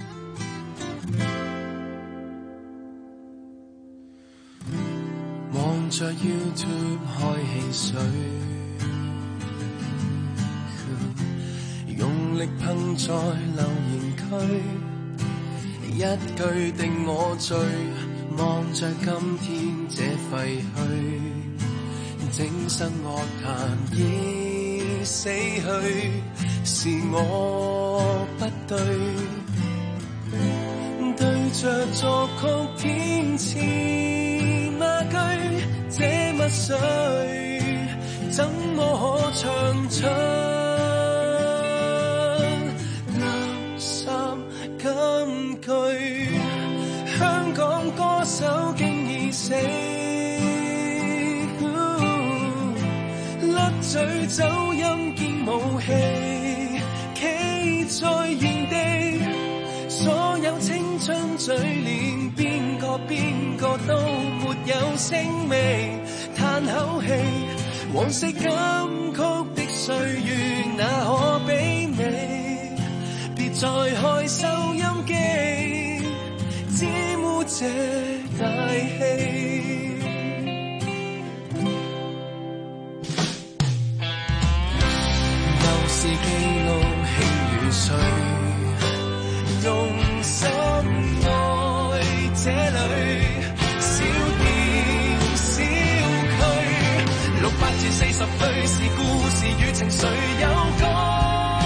望着 YouTube 開汽水，用力噴在留言區，一句定我醉，望着今天這廢墟，整身樂壇已死去，是我不對，對着作曲填詞那句這墨水，怎麼可唱出垃圾金句？香港歌手醉走音見武器，企在原地，所有青春嘴臉，邊個都沒有聲味，嘆口氣，往昔金曲的歲月哪可比美，別再開收音機，沾污這大氣。是記錄輕與碎，用心愛這裏小店小區，68至40歲是故事與情緒有關。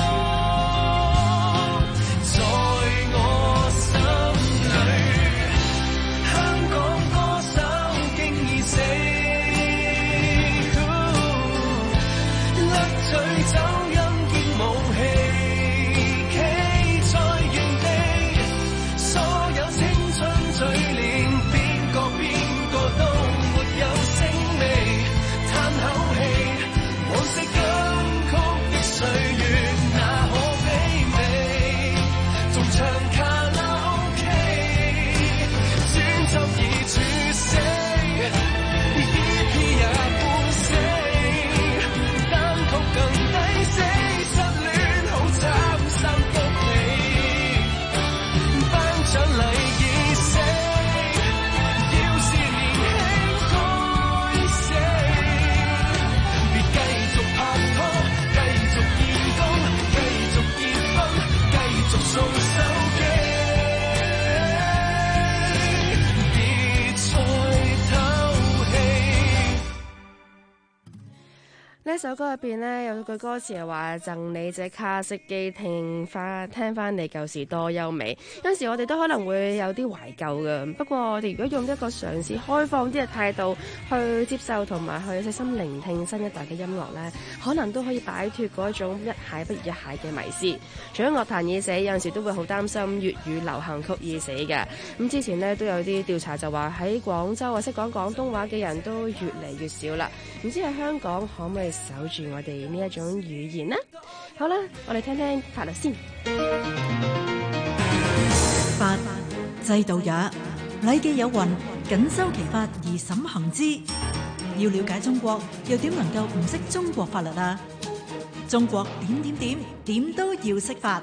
呢首歌入邊呢，有句歌詞係話贈你這卡式機聽翻你舊時多優美。有時我哋都可能會有啲懷舊嘅，不過我哋如果用一個嘗試開放啲嘅態度去接受同埋去細心聆聽新一代嘅音樂呢，可能都可以擺脫嗰種一蟹不如一蟹嘅迷思。除咗樂壇已死，有陣時都會好擔心粵語流行曲已死嘅。咁之前呢，都有啲調查就話喺廣州啊識講廣東話嘅人都越嚟越少啦。唔知喺香港可唔可以守住我哋呢一種語言呢？好啦，我哋聽聽法律先。 法制度也，禮記有云：謹修其法而審行之。要了解中國，又點能夠唔識中國法律啊？中國點都要識法。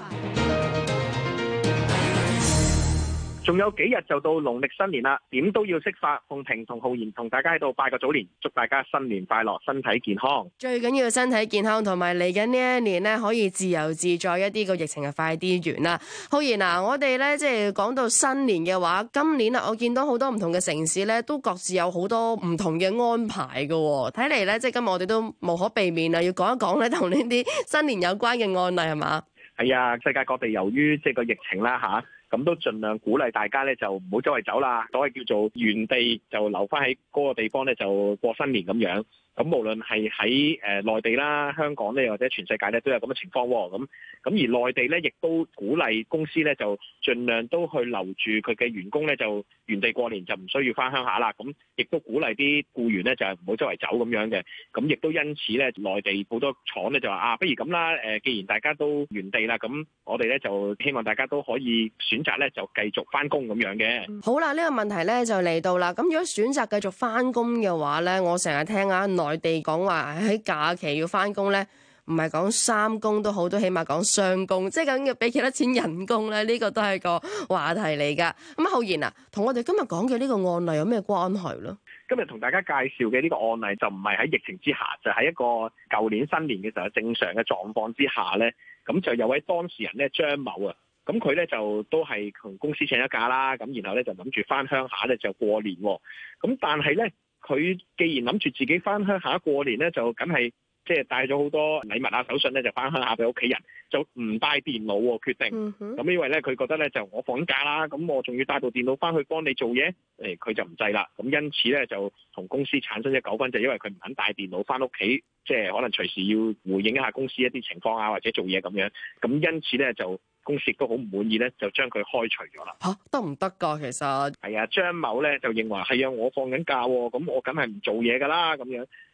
仲有幾日就到農曆新年啦，點都要識法。鳳萍同浩然同大家喺度拜個早年，祝大家新年快樂，身體健康。 最緊要身體健康，同埋嚟緊呢一年呢，可以自由自在一啲，個疫情就快啲完啦。浩然啊，我哋呢，即係講到新年嘅話，今年啊，我見到好多唔同嘅城市呢，都各自有好多唔同嘅安排㗎喎。睇嚟呢，即係今日我哋都無可避免啦，要講一講呢同呢啲新年有關嘅案例係嘛？ 係啊，世界各地由於即係個疫情啦嚇。咁都盡量鼓勵大家咧，就唔好周圍走啦。所謂叫做原地就留翻喺嗰個地方咧，就過新年咁樣。咁無論係喺內地啦、香港咧，或者全世界咧，都有咁嘅情況喎。咁而內地咧，亦都鼓勵公司咧，就盡量都去留住佢嘅員工咧，就原地過年，就唔需要翻鄉下啦。咁亦都鼓勵啲僱員咧，就係唔好周圍走咁樣嘅。咁亦都因此咧，內地好多廠咧就話不如咁啦。既然大家都原地啦，咁我哋咧就希望大家都可以選擇咧，就繼續翻工咁樣嘅。 好啦，呢個問題咧就嚟到啦。咁如果選擇繼續翻工嘅話咧，我成日聽啊內地講話喺假期要翻工咧，唔係講三工都好，都起碼講雙工，即係究竟要俾幾多錢人工咧？呢個都係個話題嚟噶。咁浩然啊，同我哋今日講嘅呢個案例有咩關係咧？ 今日同大家介紹嘅呢個案例就唔係喺疫情之下，就喺一個舊年新年嘅時候正常嘅狀況之下咧，咁就有位當事人咧張某啊，咁佢咧就都係同公司請咗假啦，咁然後咧就諗住翻鄉下咧就過年喎，咁但係咧佢既然諗住自己翻鄉下過年咧，就梗係即係帶咗好多禮物啊手信咧就翻鄉下俾屋企人，就唔帶電腦喎，決定。咁因為咧佢覺得咧就我放假啦，咁我仲要帶部電腦翻去幫你做嘢，佢就唔制啦。咁因此咧就同公司產生咗糾紛，就因為佢唔肯帶電腦翻屋企，即係可能隨時要回應一下公司一啲情況啊，或者做嘢咁樣。咁因此咧就公司亦都好唔滿意咧，就將佢開除咗啦。 得唔得㗎？其實係啊，張某咧就認為係啊，我放緊假喎，咁我梗係唔做嘢㗎啦咁樣。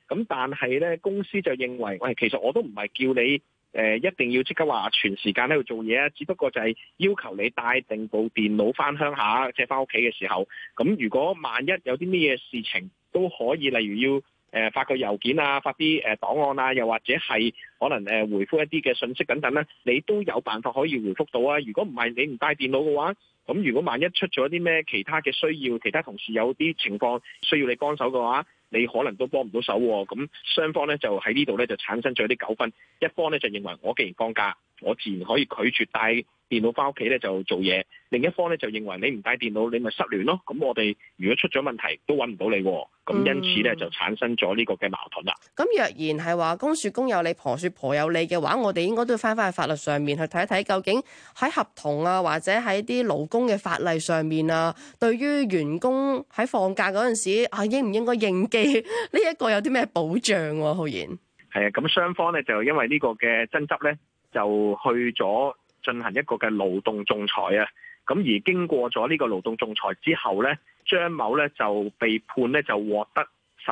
咁但係咧公司就認為，喂，其實我都唔係叫你一定要即刻話全時間喺度做嘢啊，只不過就係要求你帶定部電腦翻鄉下，即係翻屋企嘅時候，咁如果萬一有啲咩嘢事情都可以，例如要發個郵件啊，發啲檔案啊，又或者係可能回覆一啲嘅信息等等咧，你都有辦法可以回覆到啊。如果唔係你唔帶電腦嘅話，咁如果萬一出咗啲咩其他嘅需要，其他同事有啲情況需要你幫手嘅話，你可能都幫唔到手喎。咁雙方咧就喺呢度咧就產生咗啲糾紛，一方咧就認為我既然放假，我自然可以拒絕帶電腦翻屋企咧就做嘢，另一方咧就認為你唔帶電腦你咪失聯咯。咁我哋如果出咗問題都揾唔到你，咁因此咧就產生咗呢個嘅矛盾啦。 咁若然係話公說公有理，婆說婆有理嘅話，我哋應該都要翻去法律上面去睇一睇，究竟喺合同啊或者喺啲勞工嘅法例上面啊，對於員工喺放假嗰陣時啊應唔應該應記呢一個有啲咩保障喎？浩然係啊，咁雙方咧就因為呢個嘅爭執咧，就去咗進行一個嘅勞動仲裁啊。咁而經過咗呢個勞動仲裁之後咧，張某咧就被判咧就獲得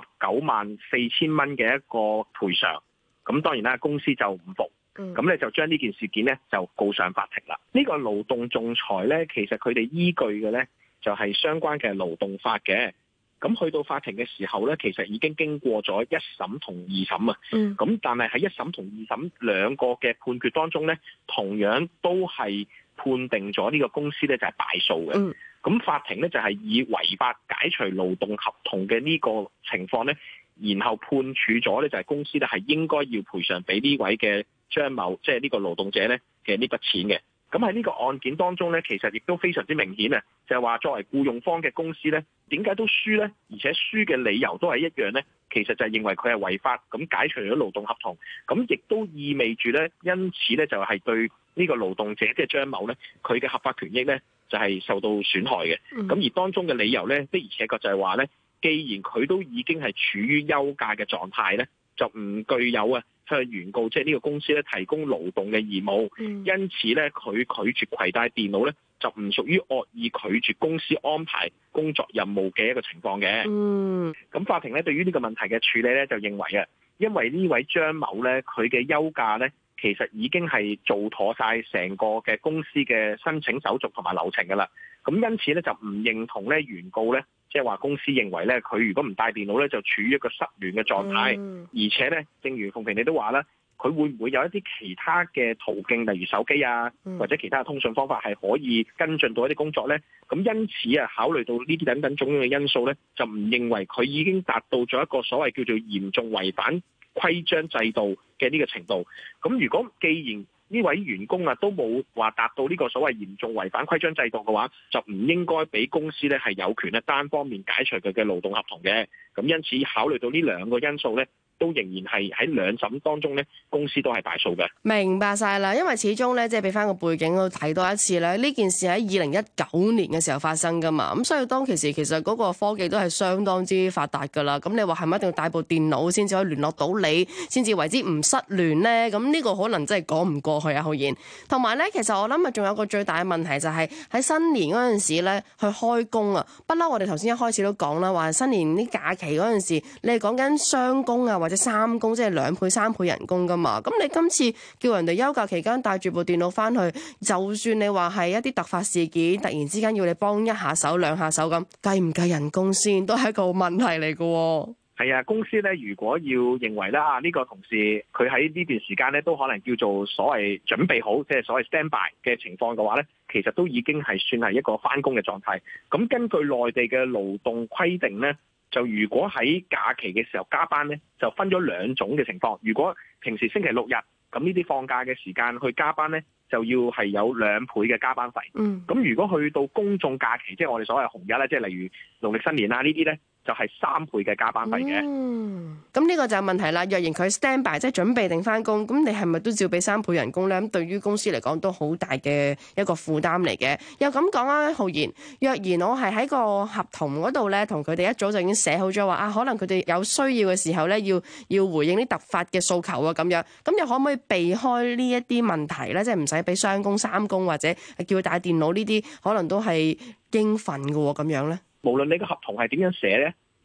194000蚊嘅一個賠償。咁當然啦，公司就唔服，咁咧就將呢件事件咧就告上法庭啦。呢個勞動仲裁咧，其實佢哋依據嘅咧就係相關嘅勞動法嘅。咁去到法庭嘅時候咧，其實已經經過咗一審同二審啊。咁但係喺一審同二審兩個嘅判決當中咧，同樣都係判定咗呢個公司咧就係敗訴嘅。咁法庭咧就係以違法解除勞動合同嘅呢個情況咧，然後判處咗咧就係公司咧係應該要賠償俾呢位嘅張某，即係呢個勞動者咧嘅呢筆錢嘅。咁喺呢個案件當中咧，其實亦都非常之明顯啊，就係話作為僱用方嘅公司咧，點解都輸咧？而且輸嘅理由都係一樣咧，其實就係認為佢係違法咁解除咗勞動合同，咁亦都意味住咧，因此咧就係對呢個勞動者即係張某咧，佢嘅合法權益咧就係受到損害嘅。咁而當中嘅理由咧，的而且確就係話咧，既然佢都已經係處於休假嘅狀態咧，就唔具有啊向原告即係呢個公司咧提供勞動嘅義務，因此咧佢拒絕攜帶電腦咧就唔屬於惡意拒絕公司安排工作任務嘅一個情況嘅。咁法庭咧對於呢個問題嘅處理咧就認為啊，因為呢位張某咧佢嘅休假咧其實已經係做妥晒成個嘅公司嘅申請手續同埋流程㗎啦，咁因此咧就唔認同咧原告咧。即係話公司認為咧，佢如果唔帶電腦咧，就處於一個失聯嘅狀態。而且咧，正如鳳萍你都話啦，佢會唔會有一啲其他嘅途徑，例如手機啊，或者其他嘅通訊方法係可以跟進到一啲工作咧？咁因此啊，考慮到呢啲等等種種嘅因素咧，就唔認為佢已經達到咗一個所謂叫做嚴重違反規章制度嘅呢個程度。咁如果既然呢位員工啊都冇話達到呢個所謂嚴重違反規章制度嘅話，就唔應該俾公司咧係有權咧單方面解除佢嘅勞動合同嘅。咁因此考慮到呢兩個因素咧，都仍然係喺兩審當中咧，公司都係敗訴嘅。 明白晒啦，因為始終咧，即係俾翻個背景我睇多一次咧，呢件事喺2019年嘅時候發生噶嘛，咁所以當其時其實嗰個科技都係相當之發達噶啦。咁你話係咪一定要帶部電腦先至可以聯絡到你，先至為之唔失聯咧？咁呢個可能真係講唔過去啊，浩然。同埋咧，其實我諗啊，仲有個最大嘅問題就係喺新年嗰陣時咧去開工啊，不嬲我哋頭先一開始都講啦，話新年啲假期嗰陣時，你係講緊雙工啊，或者三工，即係2倍、3倍人工噶嘛。咁你今次叫人哋休假期間帶住部電腦翻去，就算你話係一啲突發事件，突然之間要你幫一下手、兩下手咁，計唔計人工先，都係一個問題嚟噶。 係啊，公司咧如果要認為啦，呢個同事佢喺呢段時間咧都可能叫做所謂準備好，即係所謂 stand by 嘅情況嘅話咧，其實都已經係算係一個翻工嘅狀態。咁根據內地嘅勞動規定咧，就如果喺假期嘅時候加班咧，就分咗兩種嘅情況。如果平時星期6日，咁呢啲放假嘅時間去加班咧，就要係有2倍嘅加班費。咁如果去到公眾假期，即係我哋所謂紅日咧，即係例如農曆新年啊呢啲咧，就係3倍嘅加班費嘅。 咁呢個就係問題啦。若然佢 stand by 即係準備定翻工，咁你係咪都照俾3倍人工咧？咁對於公司嚟講都好大嘅一個負擔嚟嘅。又咁講啊，浩然，若然我係喺個合同嗰度咧，同佢哋一早就已經寫好咗話啊，可能佢哋有需要嘅時候咧，要回應啲突發嘅訴求啊咁樣，咁又可唔可以避開呢一啲問題咧？即係唔使俾雙工、3工或者叫佢帶電腦呢啲，可能都係應份嘅喎咁樣咧。 無論你個合同係點樣寫咧，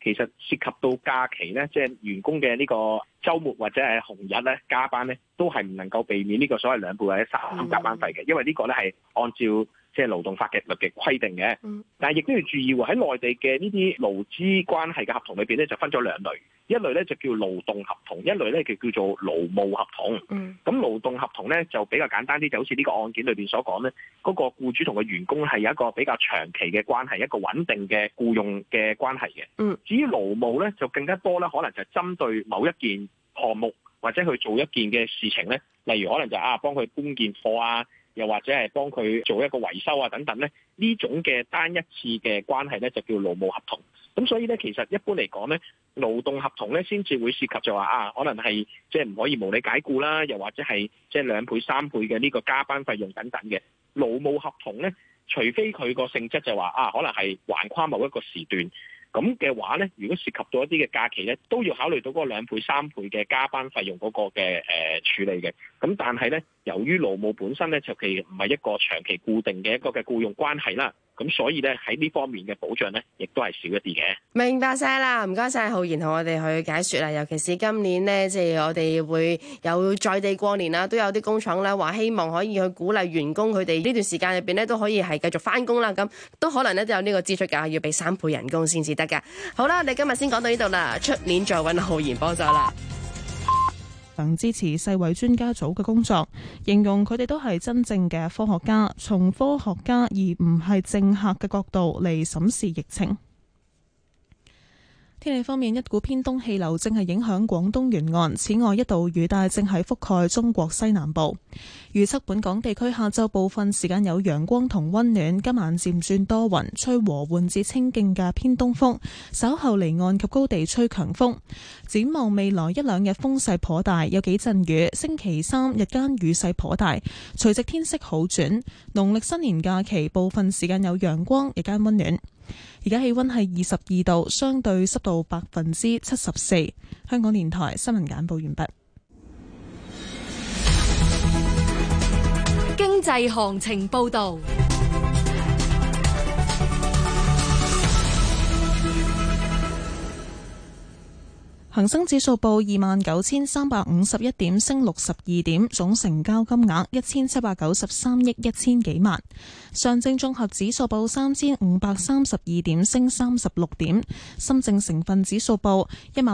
其實涉及到假期咧，即係員工嘅呢個週末或者係紅日咧加班咧，都係唔能夠避免呢個所謂2倍或者3加班費嘅，因為呢個咧係按照即係勞動法嘅律嘅規定嘅。但係亦都要注意喎，喺內地嘅呢啲勞資關係嘅合同裏邊咧，就分咗兩類，一類咧就叫勞動合同，一類咧就叫做勞務合同。咁勞動合同咧就比較簡單啲，就好似呢個案件裏邊所講咧，嗰個僱主同個員工係有一個比較長期嘅關係，一個穩定嘅僱用嘅關係嘅。至於勞務咧就更加多咧，可能就係針對某一件項目或者去做一件嘅事情咧，例如可能就幫佢搬件貨啊，又或者係幫佢做一個維修啊等等咧，呢種嘅單一次嘅關係咧就叫勞務合同。咁所以咧，其實一般嚟講咧，勞動合同咧先至會涉及就話可能係即係唔可以無理解僱啦，又或者係即係2倍、3倍嘅呢個加班費用等等嘅。勞務合同咧，除非佢個性質就話可能係橫跨某一個時段。咁嘅話咧，如果涉及到一啲嘅假期咧，都要考慮到嗰個2倍、3倍嘅加班費用嗰個嘅處理嘅。咁但係咧，由於勞務本身咧，就其唔係一個長期固定嘅一個嘅僱用關係啦。咁所以咧，喺呢方面嘅保障咧，亦都係少一啲嘅。 明白晒啦，唔該晒浩然同我哋去解説啦。尤其是今年呢，即係我哋會有在地過年啦，都有啲工廠咧話希望可以去鼓勵員工佢哋呢段時間入邊咧都可以係繼續翻工啦。咁都可能咧都有呢個支出㗎，要俾3倍人工先至得㗎。好啦，我哋今日先講到呢度啦，出年再揾浩然幫手啦。 支持世衛專家組嘅工作，形容佢哋都係真正嘅科學家，從科學家而唔係政客嘅角度嚟審視疫情。天氣方面，一股偏東氣流正係影響廣東沿岸，此外一道雨帶正係覆蓋中國西南部。預測本港地區下晝部分時間有陽光同溫暖，今晚漸轉多雲，吹和緩至清勁嘅偏東風，稍後離岸及高地吹強風。展望未來1-2日風勢頗大，有幾陣雨。星期3日間雨勢頗大，隨即天色好轉。農曆新年假期部分時間有陽光，日間溫暖。而家氣溫係22度，相對濕度74%。香港電台新聞簡報完畢。 經濟行情報道。 恒生指數報29,351點，升62點，總成交金額1793億1000幾萬。上證綜合指數報3532點，升36點。深證成分指數報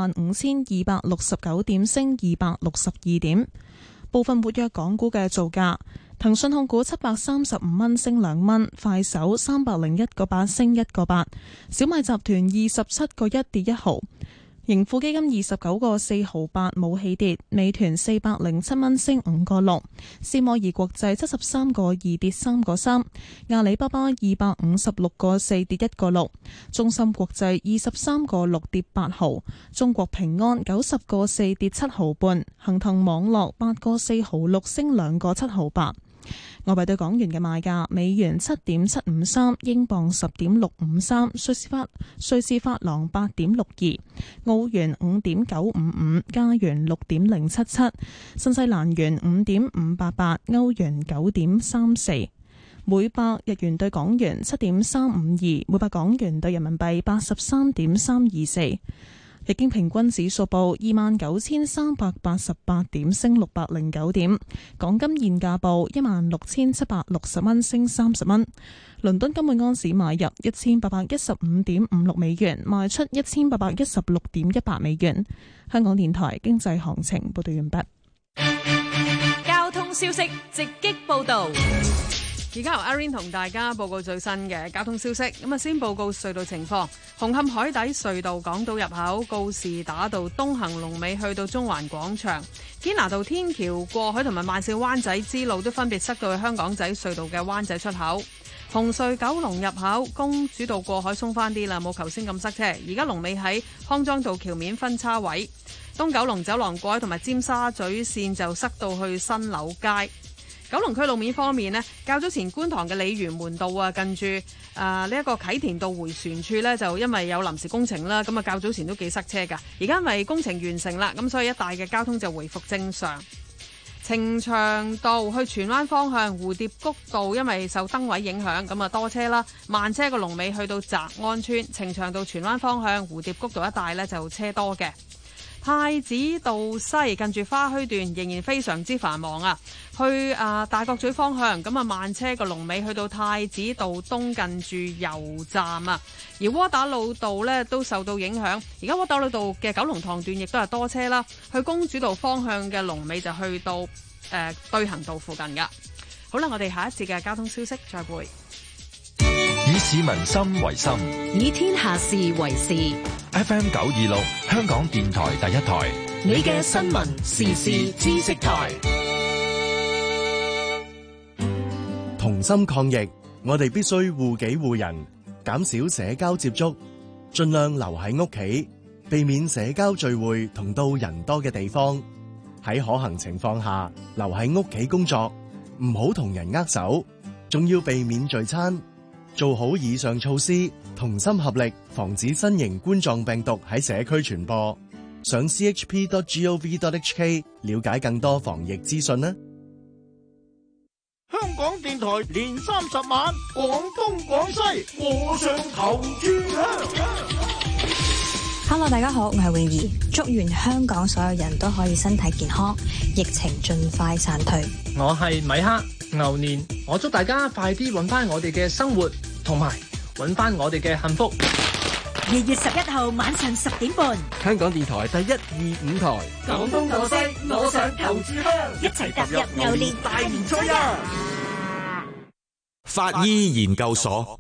15,269點，升262點。部分活躍港股嘅造價：騰訊控股735蚊，升2蚊；快手301個8，升1個8；小米集團27個1，跌1毫。盈富基金29個4毫8，冇起跌。美團407蚊，升5個6。斯摩爾國際73個2，跌3個3。阿里巴巴256個4，跌1個6。中芯國際23個6，跌8毫。中國平安90個4，跌7毫半。恒騰網絡8個4毫6，升2個7毫8。外幣對港元嘅賣價：美元7.753，英鎊10.653，瑞士法郎8.62，澳元5.955，加元6.077，新西蘭元5.588，歐元9.34，每百日元對港元7.352，每百港元對人民幣83.324。日經平均指數報29,388點，升609點。港金現價報16,760蚊，升30蚊。倫敦金每盎司買入1,815.56美元，賣出1,816.18美元。香港電台經濟行情報道完畢。 交通消息直擊報道。 而家由 Irene 同大家報告最新嘅交通消息。咁啊，先報告隧道情況。紅磡海底隧道港島入口告士打道東行龍尾去到中環廣場，堅拿道天橋過海同埋慢線灣仔支路都分別塞到去香港仔隧道嘅灣仔出口。紅隧九龍入口公主道過海鬆翻啲啦，冇頭先咁塞車。而家龍尾喺康莊道橋面分叉位。東九龍走廊過海同埋尖沙咀線就塞到去新柳街。九龍區路面方面呢，較早前觀塘嘅鯉魚門道啊，近住呢一個啟田道回旋處呢，就因為有臨時工程啦，咁啊較早前都幾塞車㗎。而家因為工程完成啦，咁所以一帶嘅交通就回復正常。 呈祥道去荃灣方向蝴蝶谷道，因為受燈位影響，咁啊多車啦，慢車個龍尾去到澤安村。呈祥道荃灣方向蝴蝶谷道一帶呢就車多嘅。太子道西近住花墟段仍然非常之繁忙啊，去大角咀方向咁啊慢車個龍尾去到太子道東近住油站啊，而窩打老道呢都受到影響，而家窩打老道嘅九龍塘段亦都係多車啦，去公主道方向嘅龍尾就去到對行道附近噶。好啦，我哋下一節嘅交通消息再會。 以市民心為心， 以天下事為事。 FM 926，香港電台第一台， 你嘅新聞時事知識台。 同心抗疫，我哋必須護己護人，減少社交接觸，盡量留喺屋企，避免社交聚會同到人多嘅地方。喺可行情況下，留喺屋企工作，唔好同人握手，仲要避免聚餐。做好以上措施，同心合力，防止新型冠狀病毒喺社區傳播。上 chp.gov.hk 了解更多防疫資訊啦。 香港電台年30晚，廣東廣西，和尚頭炷香。 Hello， 大家好，我係泳兒，祝願香港所有人都可以身體健康，疫情盡快散退。 我係米克牛年，我祝大家快啲揾翻我哋嘅生活，同埋揾翻我哋嘅幸福。 2月11號晚上10點半， 香港電台第1、2、5台， 廣東廣西，我上頭炷香， 一齊踏入牛年大年初一。 法醫研究所。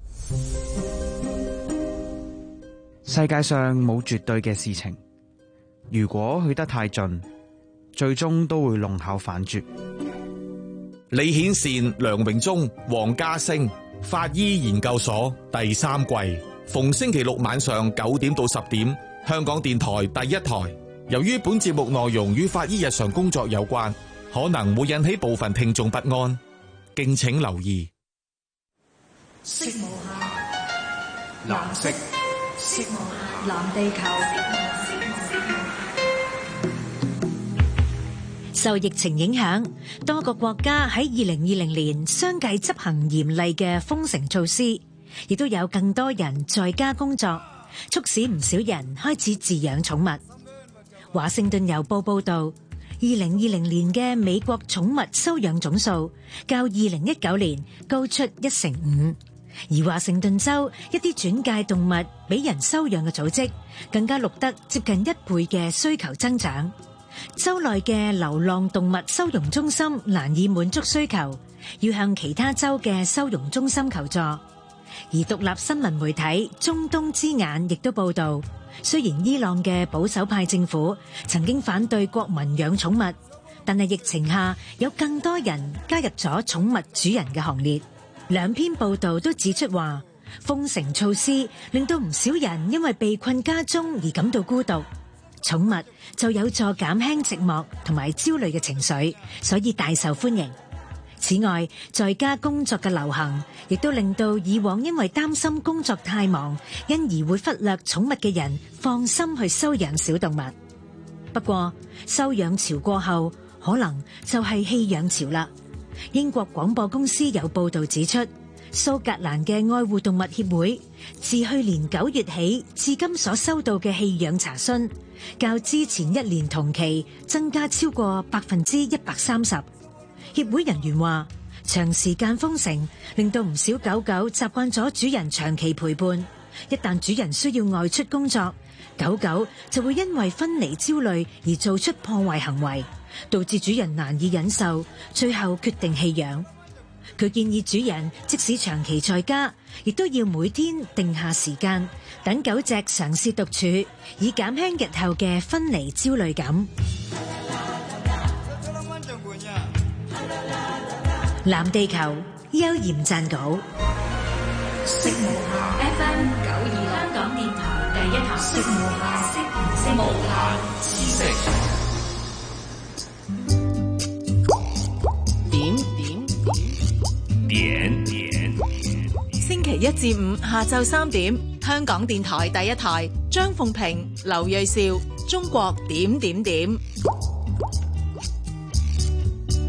世界上冇絕對嘅事情，如果去得太盡，最終都會弄巧反拙。 李顯善、梁榮忠、黃家星，法醫研究所第3季，逢星期六晚上9點到10點，香港電台第一台。由於本節目內容與法醫日常工作有關，可能會引起部分聽眾不安，敬請留意。 色無限， 藍色。 色無限，藍地球。 受疫情影響，多個國家喺2020年相繼執行嚴厲嘅封城措施，亦都有更多人在家工作，促使唔少人開始飼養寵物。華盛頓郵報報道，2020年嘅美國寵物收養總數較2019年高出1成5。而華盛頓州一啲轉介動物俾人收養嘅組織，更加錄得接近1倍嘅需求增長。州內嘅流浪動物收容中心難以滿足需求，要向其他州嘅收容中心求助。而獨立新聞媒體中東之眼亦都報道，雖然伊朗嘅保守派政府曾經反對國民養寵物，但係疫情下有更多人加入咗寵物主人嘅行列。兩篇報道都指出話，封城措施令到唔少人因為被困家中而感到孤獨，寵物就有助減輕寂寞同埋焦慮嘅情緒，所以大受歡迎。此外，在家工作嘅流行，亦都令到以往因為擔心工作太忙，因而會忽略寵物嘅人放心去收養小動物。不過，收養潮過後，可能就係棄養潮啦。英國廣播公司有報道指出，蘇格蘭嘅愛護動物協會自去年9月起至今所收到嘅棄養查詢，較之前1年同期增加超過130%。協會人員話，長時間封城令到唔少狗狗習慣咗主人長期陪伴，一旦主人需要外出工作，狗狗就會因為分離焦慮而做出破壞行為，導致主人難以忍受，最後決定棄養。佢建議主人即使長期在家，亦都要每天定下時間，等狗隻嘗試獨處，以減輕日後嘅分離焦慮感。藍地球邱焱撰稿。 色無限 FM 92，香港電台第一台。色無限，無限知識。 星期1至5下晝3點，香港電台第一台，張鳳平、劉銳紹，中國點點點。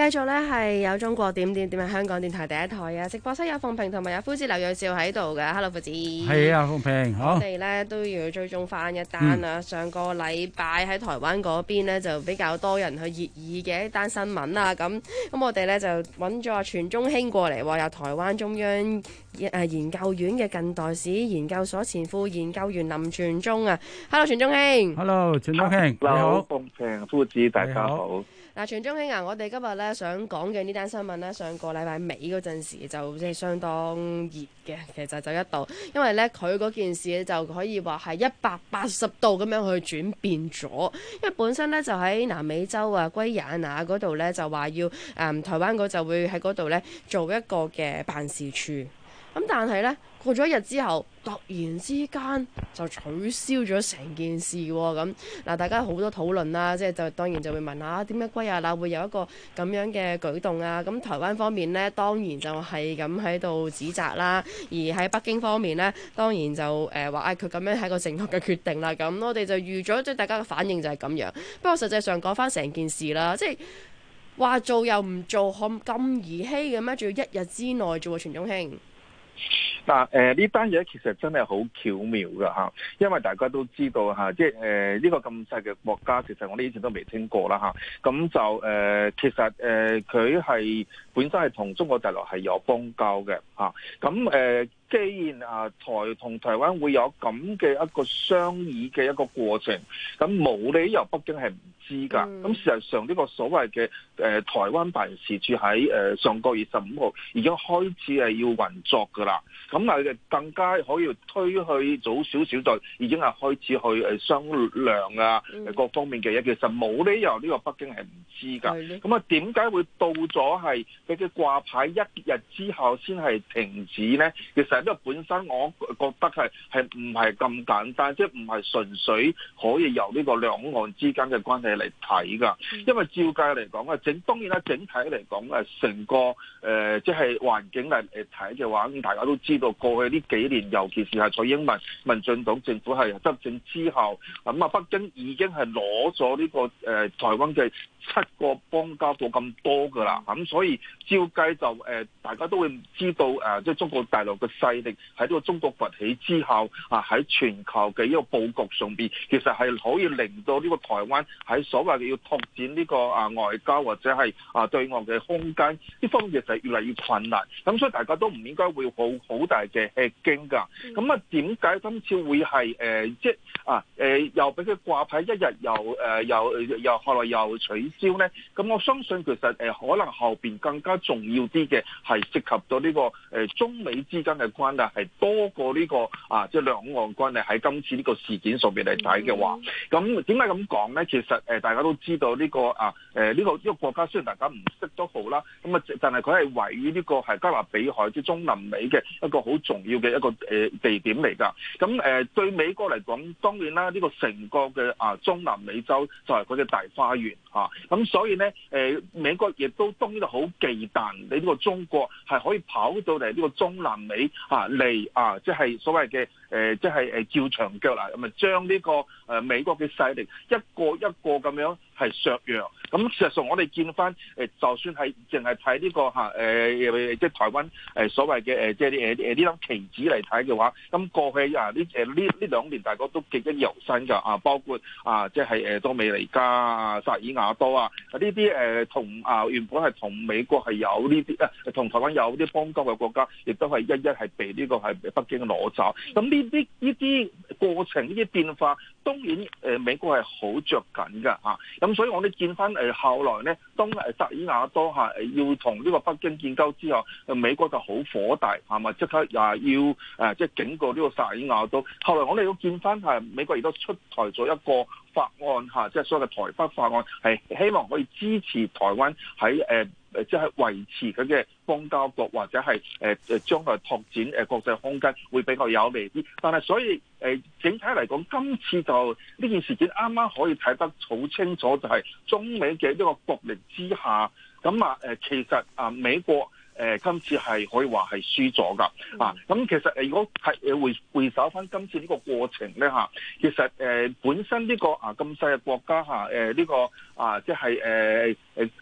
繼續咧係有中國點點點係香港電台第一台啊！直播室有鳳萍同埋有夫子劉銳紹喺度嘅 ，Hello 夫子。 係啊，鳳萍，好。 我哋咧都要追蹤翻一單啊！上個禮拜喺台灣嗰邊咧就比較多人去熱議嘅一單新聞啊！咁我哋咧就揾咗阿全中興過嚟，有台灣中央研究院嘅近代史研究所前副研究員林全忠啊 ，Hello 全中興。 Hello 全中興，你好。 鳳萍夫子，大家好。 嗱，全中興啊，我哋今日咧想講嘅呢單新聞咧，上個禮拜尾嗰陣時就即係相當熱嘅，其實就一度，因為咧佢嗰件事就可以話係180度咁樣去轉變咗，因為本身咧就喺南美洲啊圭亞那嗰度咧就話要台灣嗰就會喺嗰度咧做一個嘅辦事處，咁但係咧過咗一日之後，突然之間就取消咗成件事喎。咁嗱，大家好多討論啦，即係就當然就會問下點解圭亞那會有一個咁樣嘅舉動啊？咁台灣方面呢，當然就係咁喺度指責啦，而喺北京方面呢，當然就話佢咁樣係個正確嘅決定啦。咁我哋就預咗，即係大家嘅反應就係咁樣。不過實際上講翻成件事啦，即係話做又唔做，咁兒戲嘅咩？仲要一日之內做喎，全中興。 嗱，呢單嘢其實真係好巧妙㗎嚇，因為大家都知道嚇，即係呢個咁細嘅國家，其實我哋以前都未聽過啦嚇。咁就其實佢係本身係同中國大陸係有邦交嘅嚇。咁既然同台灣會有咁嘅一個商議嘅一個過程，咁冇理由北京係唔知㗎。咁事實上呢個所謂嘅台灣辦事處喺上個月15號已經開始係要運作㗎啦。咁更加可以推去早少少就已經係開始去商量啊各方面嘅嘢。其實冇理由呢個北京係唔知㗎。咁啊點解會到咗係俾佢掛牌一日之後先係停止呢？其實呢個本身我覺得係唔係咁簡單，即係唔係純粹可以由呢個兩岸之間嘅關係嚟睇㗎。因為照計嚟講啊，當然啦，整體嚟講成個即係環境嚟睇嘅話，咁大家都知道過去呢幾年，尤其是係蔡英文民進黨政府係執政之後，咁北京已經係攞咗呢個台灣嘅7個邦交國咁多㗎啦。咁所以照計就大家都會知道即係中國大陸嘅勢力喺呢個中國崛起之後喺全球嘅一個佈局上邊，其實係可以令到呢個台灣喺所謂嘅要拓展呢個外交或者係對外嘅空間呢方面，其實越嚟越困難。咁所以大家都唔應該會好大嘅吃驚㗎。咁點解今次會係即係又俾佢掛牌一日，又後來又取消呢？咁我相信其實可能後邊更加重要啲嘅係涉及到呢個中美之間嘅關係係多過呢個即係兩岸關係喺今次呢個事件上邊嚟睇嘅話，咁點解咁講呢？其實大家都知道呢個呢個國家雖然大家唔識都好啦，咁但係佢係位於呢個係加勒比海即係中南美嘅一個好重要嘅一個地點嚟㗎。咁對美國嚟講，當然啦，呢個成個嘅中南美洲就係佢嘅大花園嚇。咁所以呢，美國亦都當然好忌憚你呢個中國係可以跑到嚟呢個中南美嚟即係所謂嘅即係撬牆腳啦，咁將呢個美國嘅勢力一個一個咁樣係削弱。咁事實上我哋見翻就算係淨係睇呢個即係台灣所謂嘅即係呢粒棋子嚟睇嘅話，咁過去呢2年大家都記憶猶新㗎包括即係多美尼加薩爾瓦多呢啲同原本係同美國係有呢啲同台灣有啲邦交嘅國家，亦都係一係被呢個係北京攞走。咁呢啲過程呢啲變化，當然美國係好着緊㗎咁所以我哋見翻後來呢，當薩爾瓦多要同呢個北京建交之後，美國就好火大即刻要即係警告呢個薩爾瓦多。後來我哋都見翻美國亦都出台咗一個法案即係所謂嘅台北法案，係希望可以支持台灣喺即係維持佢嘅邦交國或者係將來拓展國際空間會比較有利啲。但係所以整體嚟講，今次就呢件事件啱啱可以睇得好清楚，就係中美嘅呢個角力之下，咁其實美國今次係可以話係輸咗㗎咁其實如果係回首翻今次呢個過程咧其實本身呢個咁細嘅國家呢個即係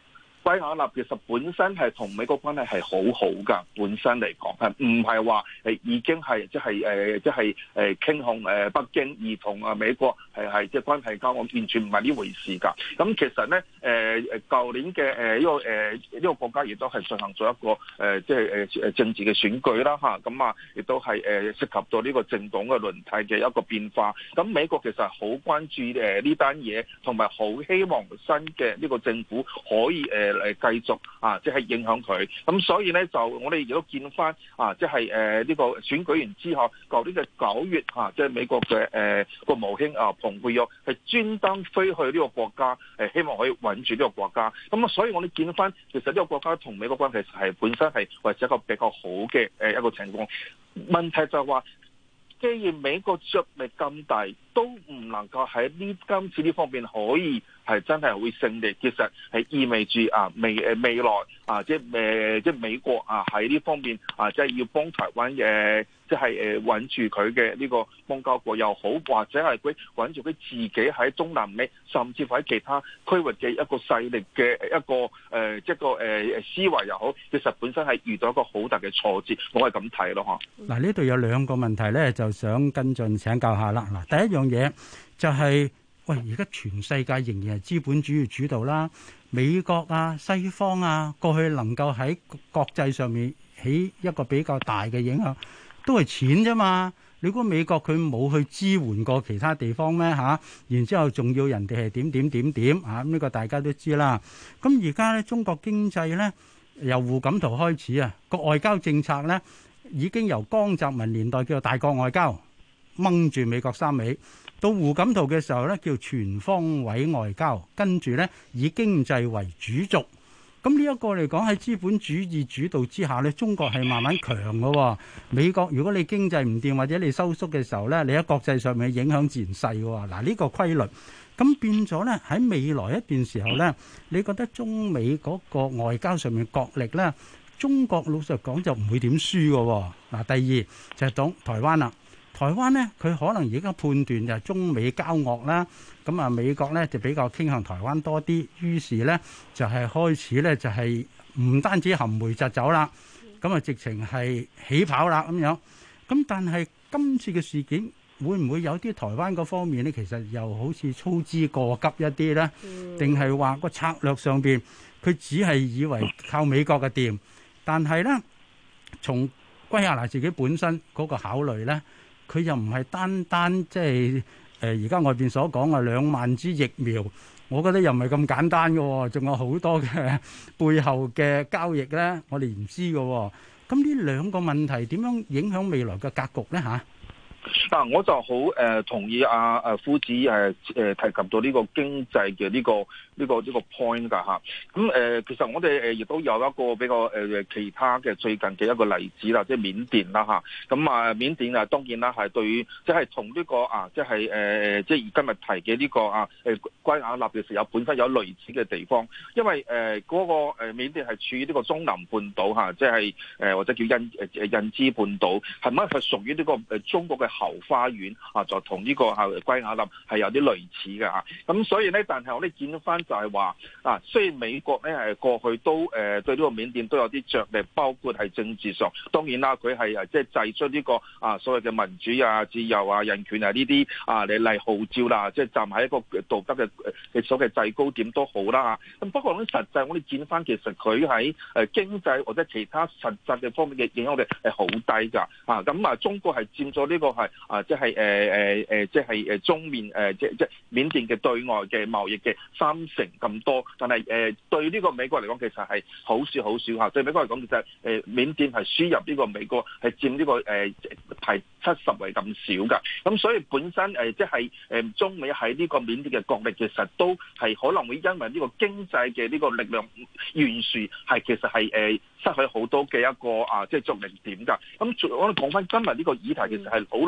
圭亞那其實本身係同美國關係係好好㗎，本身嚟講係唔係話已經係即係傾向北京而同美國係即係關係交往，完全唔係呢回事㗎。咁其實咧舊年嘅呢個國家亦都係進行咗一個即係政治嘅選舉啦嚇，咁啊亦都係涉及到呢個政黨嘅輪替嘅一個變化。咁美國其實好關注呢單嘢，同埋好希望新嘅呢個政府可以繼續即係影響佢。咁所以咧就我哋亦都見翻即係呢個選舉完之後，舊年嘅9月即係美國嘅國務卿蓬佩奧係專登飛去呢個國家，希望可以穩住呢個國家。咁所以我哋見翻其實呢個國家同美國關係係本身係維持一個比較好嘅一個情況。問題就係話，既然美國着力咁大，都唔能夠喺今次呢方面可以係真係會勝利，其實係意味住未來即係美國喺呢方面即係要幫台灣即係穩住佢嘅呢個邦交國又好，或者係佢穩住佢自己喺中南美，甚至乎喺其他區域嘅一個勢力嘅一個思維又好，其實本身係遇到一個好大嘅挫折，我係咁睇咯嚇。 嗱，呢度有兩個問題咧，就想跟進請教下啦。嗱，第一樣嘢就係喂，而家全世界仍然係資本主義主導啦，美國西方過去能夠喺國際上面起一個比較大嘅影響，都係錢啫嘛。你估美國佢冇去支援過其他地方咩然之後仲要人哋係點咁呢個大家都知啦。咁而家咧中國經濟咧由胡錦濤開始個外交政策咧已經由江澤民年代叫做大國外交，掹住美國三尾，到胡錦濤嘅時候咧叫全方位外交，跟住咧以經濟為主軸。咁呢一個嚟講喺資本主義主導之下咧，中國係慢慢強嘅。美國如果你經濟唔掂或者你收縮嘅時候咧，你喺國際上面影響自然細嘅。嗱，呢個規律，咁變咗咧喺未來一段時候咧，你覺得中美嗰個外交上面角力咧，中國老實講就唔會點輸嘅。嗱，第二就係講台灣啦。台灣呢，佢可能而家判斷就係中美交惡啦，咁美國呢就比較傾向台灣多啲，於是呢就係開始呢就係唔單止含梅疾走啦，咁直情係起跑啦咁樣。咁但係今次嘅事件會唔會有啲台灣嗰方面呢？其實又好似操之過急一啲呢？定係話個策略上邊佢只係以為靠美國嘅掂，但係呢，從圭亞那自己本身嗰個考慮呢，佢又唔係單即係而家外邊所講嘅2萬支疫苗，我覺得又唔係咁簡單嘅，仲有好多嘅背後嘅交易咧，我哋唔知嘅。咁呢兩個問題點樣影響未來嘅格局咧嚇？ 我就好同意夫子提及到呢個經濟嘅呢個 point 㗎嚇。咁其實我哋亦都有一個比較其他嘅最近嘅一個例子啦，即係緬甸啦嚇。咁緬甸當然啦係對於即係同呢個即係今日提嘅呢個圭亞那嘅時候本身有類似嘅地方，因為嗰個緬甸係處於呢個中南半島嚇，即係或者叫印支半島，係咪係屬於呢個中國嘅後花園就同呢個圭亞那係有啲類似嘅嚇。咁所以咧，但係我哋見翻就係話雖然美國咧係過去都對呢個緬甸都有啲着力，包括係政治上，當然啦，佢係即係祭出呢個所謂嘅民主自由人權呢啲嚟號召啦，即係站喺一個道德嘅所謂制高點都好啦。咁不過咧，實際我哋見翻其實佢喺經濟或者其他實質嘅方面嘅影響力係好低㗎。咁中國係佔咗呢個即係中面即緬甸嘅對外嘅貿易嘅30%咁多，但係對呢個美國嚟講其實係好少嚇。對美國嚟講，其實緬甸係輸入呢個美國係佔呢個係70位咁少㗎。咁所以本身即係中美喺呢個緬甸嘅角力，其實都係可能會因為呢個經濟嘅呢個力量懸殊，係其實係失去好多嘅一個即係着力點㗎。咁我哋講翻今日呢個議題，其實係好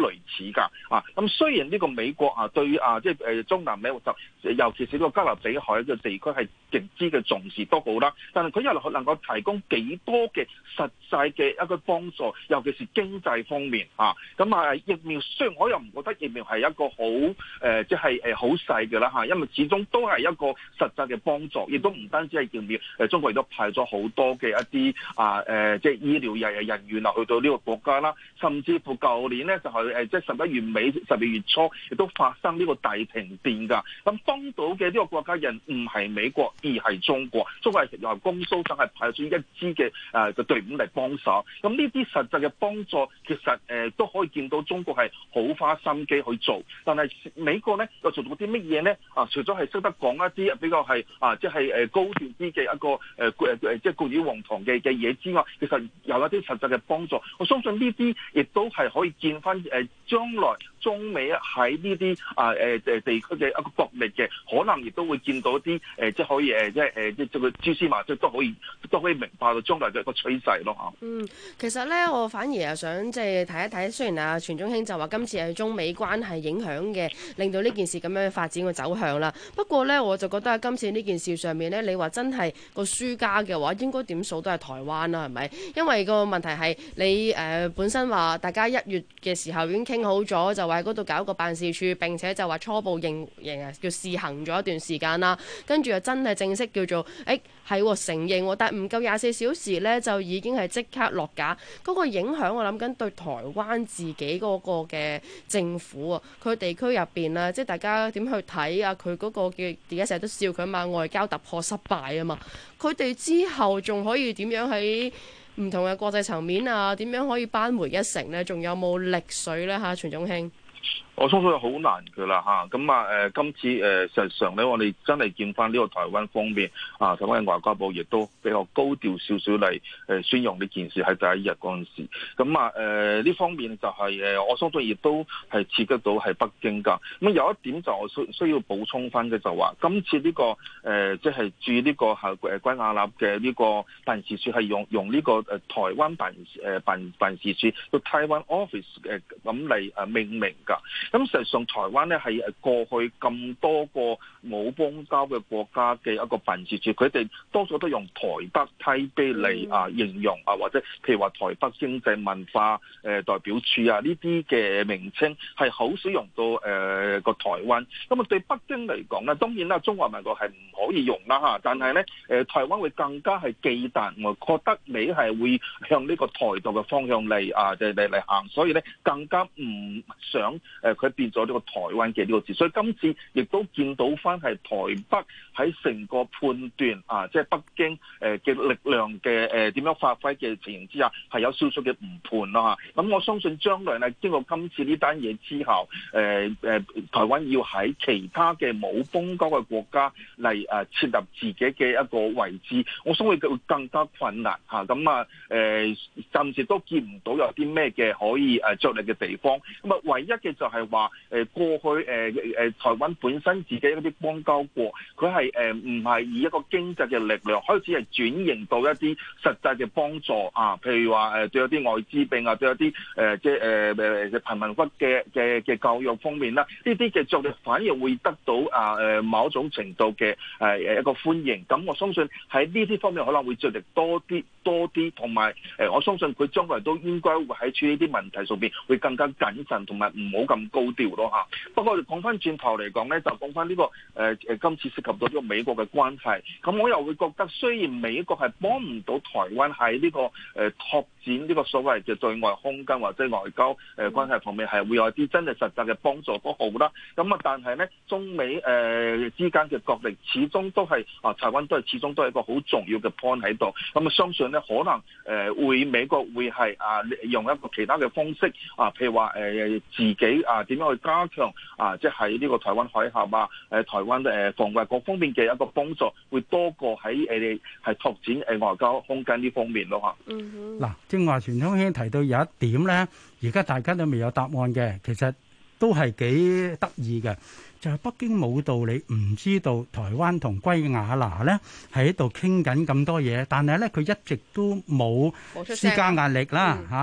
類似㗎咁雖然呢個美國對即係中南美洲，尤其是呢個加勒比海嘅地區係極之嘅重視都好啦，但係佢又能夠提供幾多嘅實際嘅一個幫助，尤其是經濟方面疫苗雖然我又唔覺得疫苗係一個好即係好細嘅啦因為始終都係一個實際嘅幫助，亦都唔單止係疫苗，中國亦都派咗好多嘅一啲即係醫療人員去到呢個國家啦，甚至乎舊年呢，就係即係11月尾、12月初亦都發生呢個大停電㗎。咁幫到嘅呢個國家人唔係美國，而係中國。中國係由江蘇省係派咗一支嘅隊伍嚟幫手。咁呢啲實際嘅幫助，其實都可以見到中國係好花心機去做。但係美國呢，又做到啲乜嘢呢？除咗係識得講一啲比較係即係高調啲嘅一個即係冠冕堂皇嘅嘢之外，其實有一啲實際嘅幫助。我相信呢啲亦都係可以見翻將來中美喺呢啲地區嘅一個角力嘅，可能亦都會見到啲即係可以即係個蛛絲馬跡都可以明白到將來嘅一個趨勢咯嚇。 其實咧我反而又想即係睇一睇，雖然錢鍾興就話今次係中美關係影響嘅，令到呢件事咁樣發展嘅走向啦。不過咧我就覺得今次呢件事上面咧，你話真係個輸家嘅話，應該點數都係台灣啦，係咪？因為個問題係你本身話大家1月嘅時候已經傾好咗，就話喺嗰度搞個辦事處，並且就話初步叫試行咗一段時間啦，跟住又真係正式叫做係承認，但係唔夠24小時呢，就已經係即刻落架。嗰個影響我諗緊對台灣自己嗰個嘅政府啊，佢地區入邊啊，即係大家點去睇啊？佢嗰個嘅而家成日都笑佢嘛，外交突破失敗啊嘛。佢哋之後仲可以點樣喺唔同嘅國際層面啊？點樣可以扳回一城呢？仲有冇力水呢？錢鍾興。 我相信好難㗎啦嚇，咁今次實際上咧，我哋真係見翻呢個台灣方面台灣嘅外交部亦都比較高調少少嚟宣揚呢件事喺第一日嗰陣時，咁呢方面就係我相信亦都係刺激到係北京㗎。咁有一點就我需要補充翻嘅就話，今次呢個即係駐呢個圭亞那嘅呢個辦事處係用呢個台灣辦事處叫 Taiwan Office 咁嚟命名㗎。咁實際上台灣咧係過去咁多個冇邦交嘅國家嘅一個辦事處，佢哋多數都用台北 Taipei 嚟形容或者譬如話台北經濟文化代表處呢啲嘅名稱係好少用到個台灣。咁對北京嚟講咧，當然啦，中華民國係唔可以用啦嚇，但係咧台灣會更加係忌憚，我覺得你係會向呢個台獨嘅方向嚟行，所以咧更加唔想佢變咗呢個台灣嘅呢個字，所以今次亦都見到翻係台北喺成個判斷即係北京嘅力量嘅點樣發揮嘅情形之下，係有少少嘅誤判咯嚇。咁我相信將來咧經過今次呢單嘢之後，台灣要喺其他嘅冇邦交嘅國家嚟設立自己嘅一個位置，我相信會更加困難嚇。咁暫時都見唔到有啲咩嘅可以着力嘅地方。咁唯一嘅就係話過去台灣本身自己一啲邦交國，佢係唔係以一個經濟嘅力量開始係轉型到一啲實際嘅幫助譬如話對有啲愛滋病對有啲即係貧民窟嘅教育方面啦，呢啲嘅着力反而會得到某種程度嘅一個歡迎。咁我相信喺呢啲方面可能會着力多啲，同埋我相信佢將來都應該會喺處理啲問題上邊會更加謹慎，同埋唔好咁高調咯嚇。不過講翻轉頭嚟講咧，就講翻呢個今次涉及到呢個美國嘅關係，咁我又會覺得雖然美國係幫唔到台灣喺呢個拓展呢個所謂嘅對外空間或者外交關係方面係會有啲真係實際嘅幫助都好啦。咁但係咧中美之間嘅角力始終都係台灣始終都係一個好重要嘅 point 喺度。咁相信咧可能美國會係用一個其他嘅方式譬如話自己點樣去加強即係喺呢個台灣海峽台灣防衛各方面嘅一個幫助，會多過喺係拓展外交空間呢方面咯嚇。 嗱，正話錢鍾興提到有一點咧，而家大家都未有答案嘅，其實都係幾得意嘅，就係北京冇道理唔知道台灣同圭亞那咧喺度傾緊咁多嘢，但係咧佢一直都冇施加壓力啦嚇。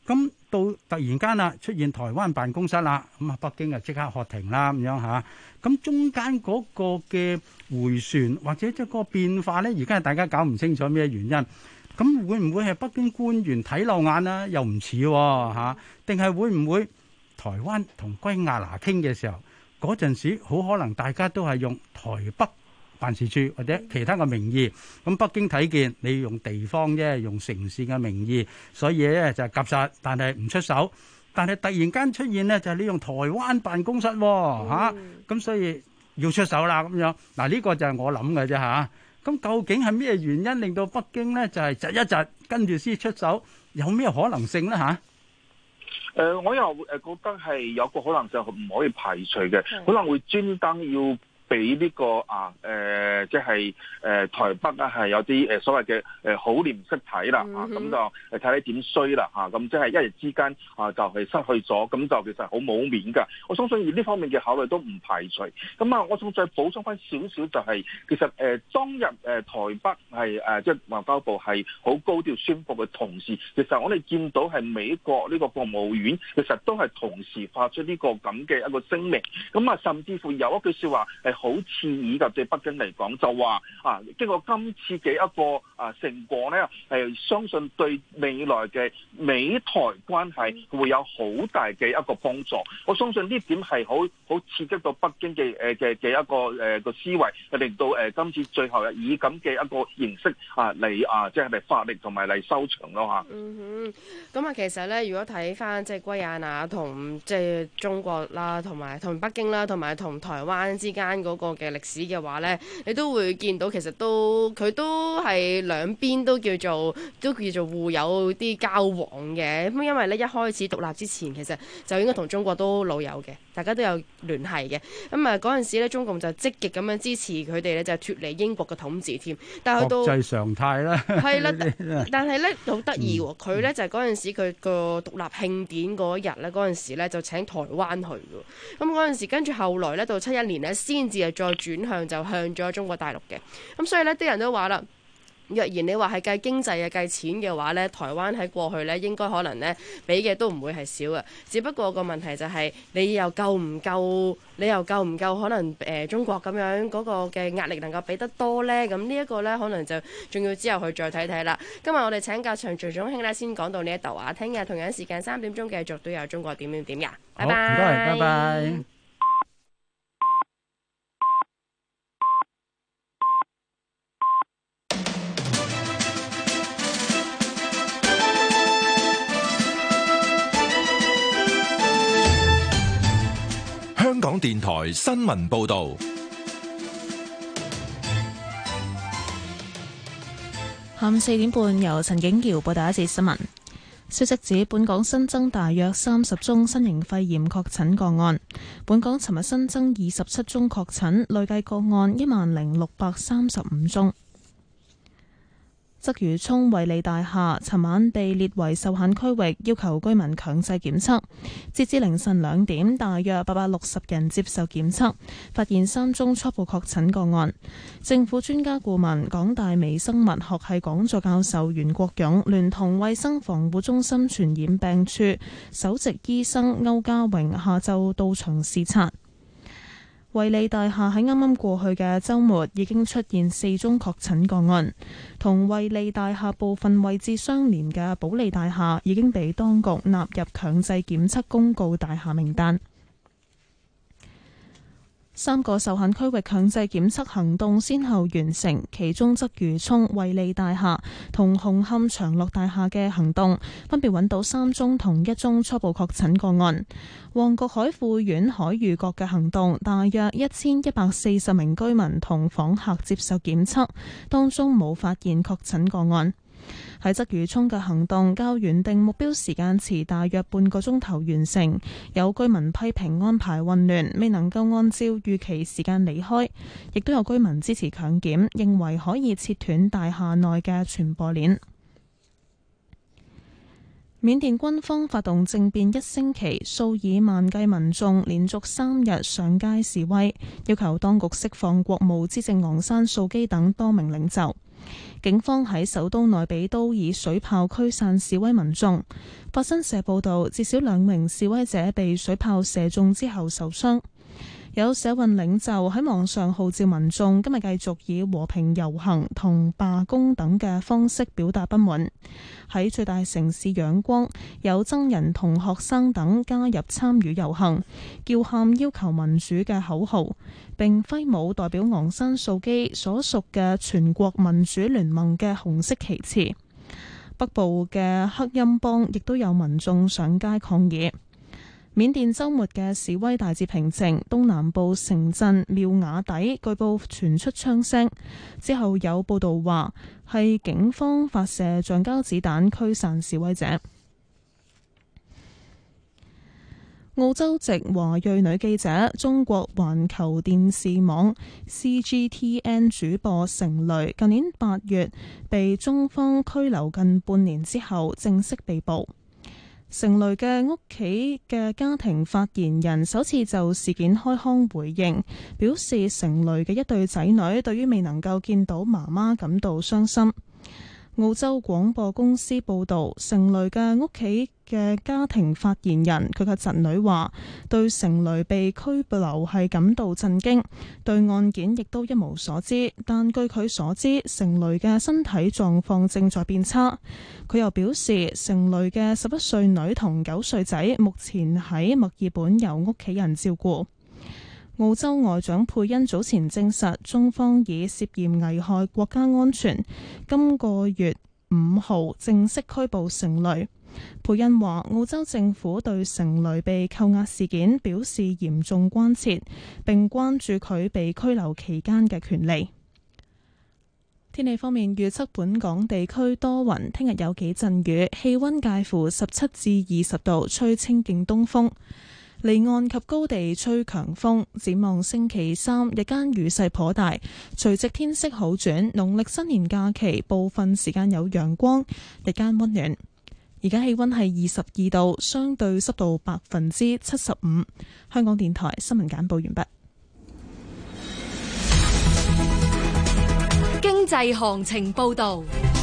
咁到突然間啦，出現台灣辦公室啦，咁啊北京啊即刻喝停啦咁樣嚇。咁中間嗰個嘅迴旋或者即係嗰個變化咧，而家係大家搞唔清楚咩原因。咁會唔會係北京官員睇漏眼啊？又唔似嚇，定係會唔會台灣同圭亞那傾嘅時候嗰陣時，好可能大家都係用台北辦事處或者其他嘅名義，咁北京睇見你用地方啫，用城市嘅名義，所以咧就係夾實，但係唔出手。但係突然間出現咧，就係你用台灣辦公室嚇，咁所以要出手啦咁樣。嗱呢個就係我諗嘅啫嚇。咁究竟係咩原因令到北京咧就係窒一窒，跟住先出手？有咩可能性咧嚇？ 我又覺得係有個可能性唔可以排除嘅，可能會專登要俾呢個即係台北啊，係有啲所謂嘅好臉色睇啦嚇，咁就睇你點衰啦嚇，咁即係一日之間就係失去咗，咁就其實好冇面㗎。我相信呢方面嘅考慮都唔排除。咁啊，我想再補充翻少少，就係其實當日台北係即係外交部係好高調宣布嘅同時，其實我哋見到係美國呢個國務院其實都係同時發出呢個咁嘅一個聲明。咁啊，甚至乎有一句説話係好刺耳嘅，對北京嚟講就話經過今次嘅一個成果咧，係相信對未來嘅美台關係會有好大嘅一個幫助。我相信呢點係好刺激到北京嘅一個思維，令到今次最後以咁嘅一個形式嚟即係嚟發力同埋嚟收場咯嚇。 咁其實咧，如果睇翻即係圭亞那同即係中國啦，同埋同北京啦，同埋同台灣之間嗰個嘅歷史嘅話咧，你都會見到其實佢都係兩邊都叫做互有啲交往嘅。咁因為咧一開始獨立之前，其實就應該同中國都老友嘅，大家都有聯繫嘅。咁嗰陣時咧，中共就積極咁樣支持佢哋咧，就脫離英國嘅統治添。但係去到國際常態啦， 係啦，但係咧好得意喎，佢咧就係嗰陣時佢個獨立慶典嗰日咧，嗰陣時咧就請台灣去嘅。咁嗰陣時跟住後來咧到71年咧，先至係再轉向就向咗中國大陸嘅。咁所以咧啲人都話啦，若然你話係計經濟計錢嘅話咧，台灣喺過去咧應該可能咧俾嘅都唔會係少嘅，只不過個問題就係你又夠唔夠可能中國咁樣嗰個嘅壓力能夠俾得多咧？咁呢一個咧可能就仲要之後去再睇睇啦。今日我哋請教徐總兄咧，先講到呢一度啊。聽日同樣時間3點鐘繼續都有中國點㗎。拜拜。 唔該，拜拜。 香港電台新聞報道， 下午4點半由陳景瑤報道一節新聞。消息指，本港新增大約30宗新型肺炎確診個案。本港尋日新增27宗確診，累計個案10,635宗。鰂魚涌惠利大廈尋晚被列為受限區域，要求居民強制檢測。截至凌晨2點，大約860人接受檢測，發現3宗初步確診個案。政府專家顧問、港大微生物學系講座教授袁國勇，聯同衛生防護中心傳染病處首席醫生歐家榮下晝到場視察。惠利大廈喺啱啱過去嘅週末已經出現4宗確診個案，同惠利大廈部分位置相連嘅保利大廈已經被當局納入強制檢測公告大廈名單。3個受限區域強制檢測行動先後完成，其中鰂魚涌惠利大廈同紅磡長樂大廈嘅行動分別揾到3宗同1宗初步確診個案。旺角海富苑海裕閣嘅行動，大約1140名居民同訪客接受檢測，當中冇發現確診個案。喺鰂魚涌嘅行動較原定目標時間遲大約半個鐘頭完成，有居民批評安排混亂，未能夠按照預期時間離開，亦都有居民支持強檢，認為可以切斷大廈內嘅傳播鏈。 緬甸軍方發動政變1星期，數以萬計民眾連續3日上街示威，要求當局釋放國務資政昂山素基等多名領袖。警方喺首都內比都以水炮驅散示威民眾。法新社報道，至少2名示威者被水炮射中之後受傷。有社運領袖喺網上號召民眾今日繼續以和平遊行同罷工等嘅方式表達不滿。喺最大城市仰光，有僧人同學生等加入參與遊行，叫喊要求民主嘅口號，並揮舞代表昂山素基所屬嘅全國民主聯盟嘅紅色旗幟。北部嘅克欽邦亦都有民眾上街抗議。緬甸週末嘅示威大致平靜，東南部城鎮妙瓦底據報傳出槍聲，之後有報道話係警方發射橡膠子彈驅散示威者。澳洲籍華裔女記者、中國環球電視網 CGTN 主播成蕾，近年8月被中方拘留近半年之後正式被捕。成蕾嘅屋企嘅家庭發言人首次就事件開腔回應，表示成蕾嘅一對仔女對於未能夠見到媽媽感到傷心。澳洲廣播公司報導，成蕾嘅屋企嘅家庭發言人佢嘅侄女話，對成蕾被拘留係感到震驚，對案件亦都一無所知。但據佢所知，成蕾嘅身體狀況正在變差。佢又表示，成蕾嘅11歲女同9歲仔目前喺墨爾本由屋企人照顧。澳洲外長佩恩早前證實，中方以涉嫌危害國家安全，今個月5號正式拘捕成蕾。佩恩話，澳洲政府對成蕾被扣押事件表示嚴重關切，並關注佢被拘留期間嘅權利。天氣方面，預測本港地區多雲，聽日有幾陣雨，氣溫介乎17至20度，吹清勁東風。離岸及高地吹強風，展望星期3日間雨勢頗大，隨即天色好轉。農曆新年假期部分時間有陽光，日間溫暖。而家氣溫係22度，相對濕度75%。香港電台新聞簡報完畢。 經濟行情報道。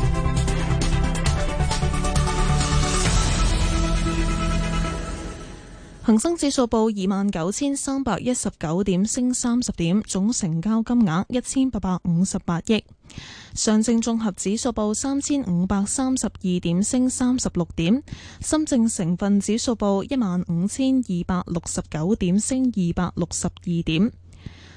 恒生指數報29,319點，升30點，總成交金額1858億。上證綜合指數報3532點，升36點。深證成分指數報15269點，升262點。